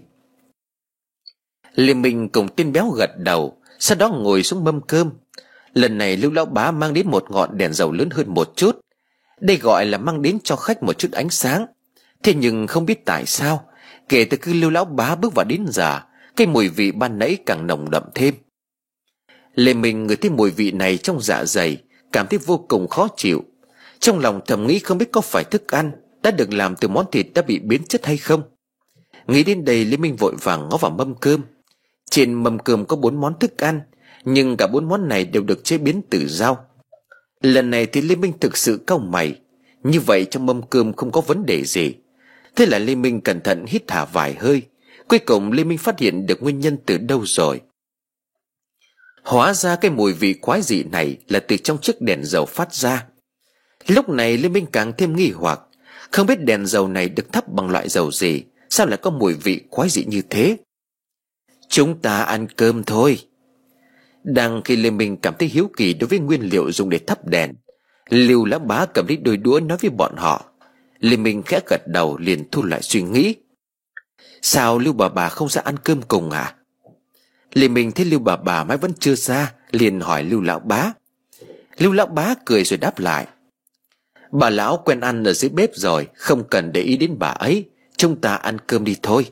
Lê Minh cùng tên béo gật đầu, sau đó ngồi xuống mâm cơm. Lần này Lưu lão bá mang đến một ngọn đèn dầu lớn hơn một chút. Đây gọi là mang đến cho khách một chút ánh sáng. Thế nhưng không biết tại sao, kể từ khi Lưu lão bá bước vào đến giờ, cái mùi vị ban nãy càng nồng đậm thêm. Lê Minh ngửi thấy mùi vị này trong dạ dày, cảm thấy vô cùng khó chịu. Trong lòng thầm nghĩ không biết có phải thức ăn đã được làm từ món thịt đã bị biến chất hay không. Nghĩ đến đây, Lê Minh vội vàng ngó vào mâm cơm. Trên mâm cơm có bốn món thức ăn, nhưng cả bốn món này đều được chế biến từ rau. Lần này thì Lê Minh thực sự cau mày. Như vậy trong mâm cơm không có vấn đề gì. Thế là Lê Minh cẩn thận hít thả vài hơi. Cuối cùng Lê Minh phát hiện được nguyên nhân từ đâu rồi. Hóa ra cái mùi vị quái dị này là từ trong chiếc đèn dầu phát ra. Lúc này Lê Minh càng thêm nghi hoặc, không biết đèn dầu này được thắp bằng loại dầu gì, sao lại có mùi vị quái dị như thế. Chúng ta ăn cơm thôi. Đang khi Lê Minh cảm thấy hiếu kỳ đối với nguyên liệu dùng để thắp đèn, Lưu lão bá cầm lấy đôi đũa nói với bọn họ. Lê Minh khẽ gật đầu liền thu lại suy nghĩ. Sao Lưu bà bà không ra ăn cơm cùng à? Lê Minh thấy Lưu bà bà mãi vẫn chưa ra, liền hỏi Lưu lão bá. Lưu lão bá cười rồi đáp lại: Bà lão quen ăn ở dưới bếp rồi, không cần để ý đến bà ấy, Chúng ta ăn cơm đi thôi.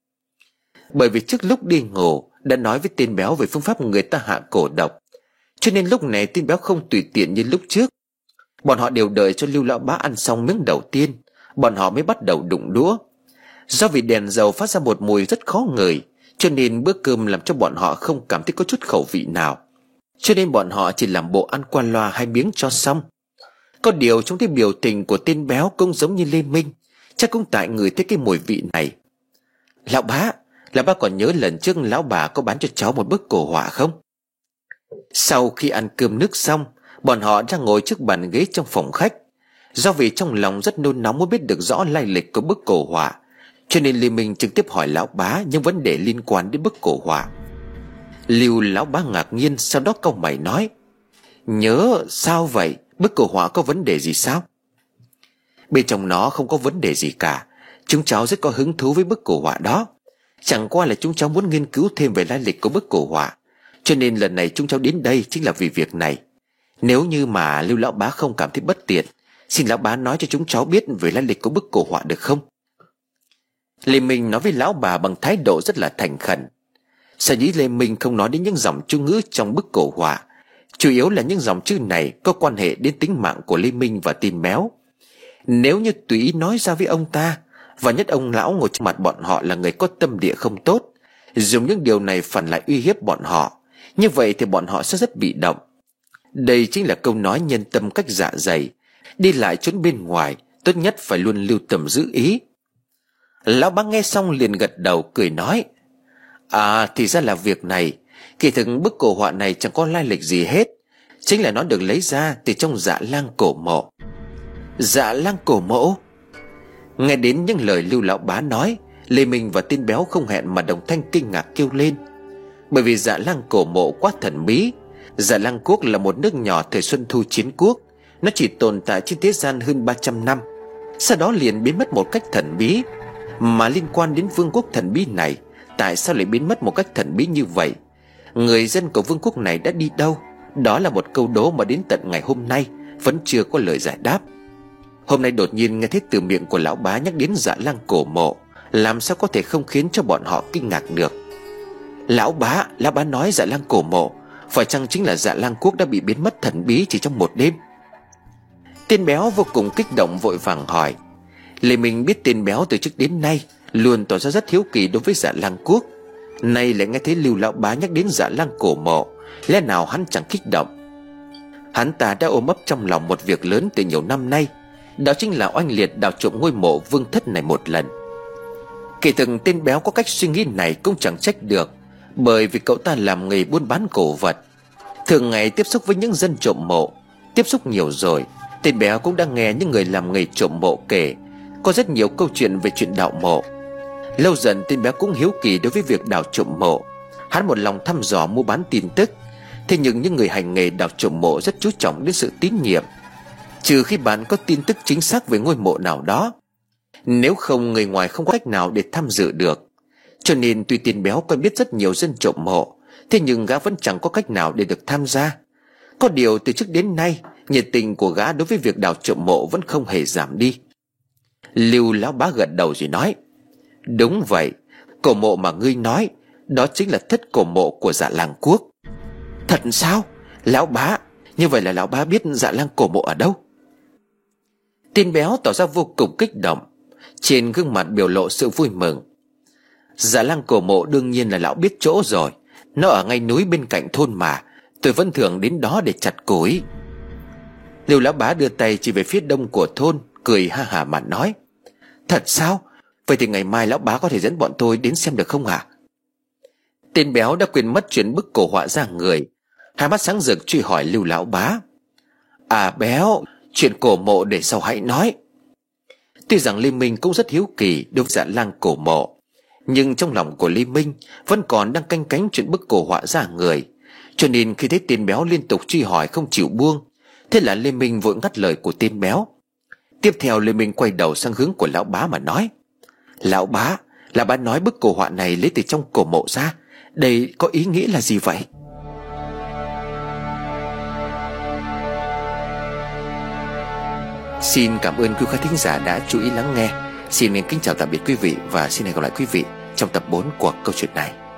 Bởi vì trước lúc đi ngủ đã nói với tên béo về phương pháp người ta hạ cổ độc, cho nên lúc này tên béo không tùy tiện như lúc trước. Bọn họ đều đợi cho Lưu lão bá ăn xong miếng đầu tiên, bọn họ mới bắt đầu đụng đũa. Do vì đèn dầu phát ra một mùi rất khó ngửi, cho nên bữa cơm làm cho bọn họ không cảm thấy có chút khẩu vị nào. Cho nên bọn họ chỉ làm bộ ăn qua loa hai miếng cho xong. Có điều trong cái biểu tình của tên béo cũng giống như Lê Minh, chắc cũng tại người thấy cái mùi vị này. Lão bá, lão bá còn nhớ lần trước lão bà có bán cho cháu một bức cổ họa không? Sau khi ăn cơm nước xong, bọn họ đang ngồi trước bàn ghế trong phòng khách. Do vì trong lòng rất nôn nóng muốn biết được rõ lai lịch của bức cổ họa, cho nên Lê Minh trực tiếp hỏi lão bá những vấn đề liên quan đến bức cổ họa. Lưu lão bá ngạc nhiên, sau đó cau mày nói: Nhớ sao vậy? Bức cổ họa có vấn đề gì sao? Bên trong nó không có vấn đề gì cả. Chúng cháu rất có hứng thú với bức cổ họa đó. Chẳng qua là chúng cháu muốn nghiên cứu thêm về lai lịch của bức cổ họa, cho nên lần này chúng cháu đến đây chính là vì việc này. Nếu như mà Lưu lão bá không cảm thấy bất tiện, xin lão bá nói cho chúng cháu biết về lai lịch của bức cổ họa được không? Lê Minh nói với lão bà bằng thái độ rất là thành khẩn. Sở dĩ Lê Minh không nói đến những dòng chú ngữ trong bức cổ họa, chủ yếu là những dòng chữ này có quan hệ đến tính mạng của Lê Minh và tên béo. Nếu như tùy ý nói ra với ông ta, và nhất ông lão ngồi trước mặt bọn họ là người có tâm địa không tốt, dùng những điều này phản lại uy hiếp bọn họ, như vậy thì bọn họ sẽ rất bị động. Đây chính là câu nói nhân tâm cách dạ dày: đi lại trốn bên ngoài, tốt nhất phải luôn lưu tâm giữ ý. Lão bá nghe xong liền gật đầu cười nói: À thì ra là việc này. Kỳ thực bức cổ họa này chẳng có lai lịch gì hết, chính là nó được lấy ra từ trong Dạ Lang cổ mộ. Dạ Lang cổ mộ? Nghe đến những lời Lưu lão bá nói, Lê Minh và tên béo không hẹn mà đồng thanh kinh ngạc kêu lên. Bởi vì Dạ Lang cổ mộ quá thần bí. Dạ Lang quốc là một nước nhỏ thời Xuân Thu chiến quốc, nó chỉ tồn tại trên thế gian hơn ba trăm năm, sau đó liền biến mất một cách thần bí. Mà liên quan đến vương quốc thần bí này, tại sao lại biến mất một cách thần bí như vậy? Người dân của vương quốc này đã đi đâu? Đó là một câu đố mà đến tận ngày hôm nay vẫn chưa có lời giải đáp. Hôm nay đột nhiên nghe thấy từ miệng của lão bá nhắc đến Dạ Lang cổ mộ, làm sao có thể không khiến cho bọn họ kinh ngạc được. Lão bá, lão bá nói Dạ Lang cổ mộ phải chăng chính là Dạ Lang quốc đã bị biến mất thần bí chỉ trong một đêm? Tên béo vô cùng kích động vội vàng hỏi. Lê Minh biết tên béo từ trước đến nay luôn tỏ ra rất hiếu kỳ đối với Dạ Lang quốc, nay lại nghe thấy Lưu lão bá nhắc đến Dạ Lang cổ mộ, lẽ nào hắn chẳng kích động? Hắn ta đã ôm ấp trong lòng một việc lớn từ nhiều năm nay, đó chính là oanh liệt đào trộm ngôi mộ vương thất này một lần. Kỳ thực tên béo có cách suy nghĩ này cũng chẳng trách được, bởi vì cậu ta làm nghề buôn bán cổ vật, thường ngày tiếp xúc với những dân trộm mộ. Tiếp xúc nhiều rồi, tên béo cũng đã nghe những người làm nghề trộm mộ kể có rất nhiều câu chuyện về chuyện đào mộ. Lâu dần tên béo cũng hiếu kỳ đối với việc đào trộm mộ. Hắn một lòng thăm dò mua bán tin tức. Thế nhưng những người hành nghề đào trộm mộ rất chú trọng đến sự tín nhiệm, trừ khi bạn có tin tức chính xác về ngôi mộ nào đó, nếu không người ngoài không có cách nào để tham dự được. Cho nên tuy tên béo quen biết rất nhiều dân trộm mộ, thế nhưng gã vẫn chẳng có cách nào để được tham gia. Có điều từ trước đến nay, nhiệt tình của gã đối với việc đào trộm mộ vẫn không hề giảm đi. Lưu lão bá gật đầu rồi nói: Đúng vậy, cổ mộ mà ngươi nói đó chính là thất cổ mộ của Dạ Lang quốc. Thật sao? Lão bá, như vậy là lão bá biết Dạ Lang cổ mộ ở đâu? Tên béo tỏ ra vô cùng kích động, trên gương mặt biểu lộ sự vui mừng. Dạ Lang cổ mộ đương nhiên là lão biết chỗ rồi, nó ở ngay núi bên cạnh thôn mà, tôi vẫn thường đến đó để chặt củi. Lưu lão bá đưa tay chỉ về phía đông của thôn, cười ha hả mà nói: Thật sao? Vậy thì ngày mai lão bá có thể dẫn bọn tôi đến xem được không hả? Tên béo đã quên mất chuyện bức cổ họa ra người, hai mắt sáng rực truy hỏi Lưu lão bá: À béo, chuyện cổ mộ để sau hãy nói. Tuy rằng Lê Minh cũng rất hiếu kỳ đối với Dạ Lang cổ mộ, nhưng trong lòng của Lê Minh vẫn còn đang canh cánh chuyện bức cổ họa ra người. Cho nên khi thấy tên béo liên tục truy hỏi không chịu buông, thế là Lê Minh vội ngắt lời của tên béo. Tiếp theo Lê Minh quay đầu sang hướng của lão bá mà nói: Lão bá, lão bá nói bức cổ họa này lấy từ trong cổ mộ ra, đây có ý nghĩa là gì vậy? Xin cảm ơn quý khán thính giả đã chú ý lắng nghe. Xin kính chào tạm biệt quý vị và xin hẹn gặp lại quý vị trong tập bốn của câu chuyện này.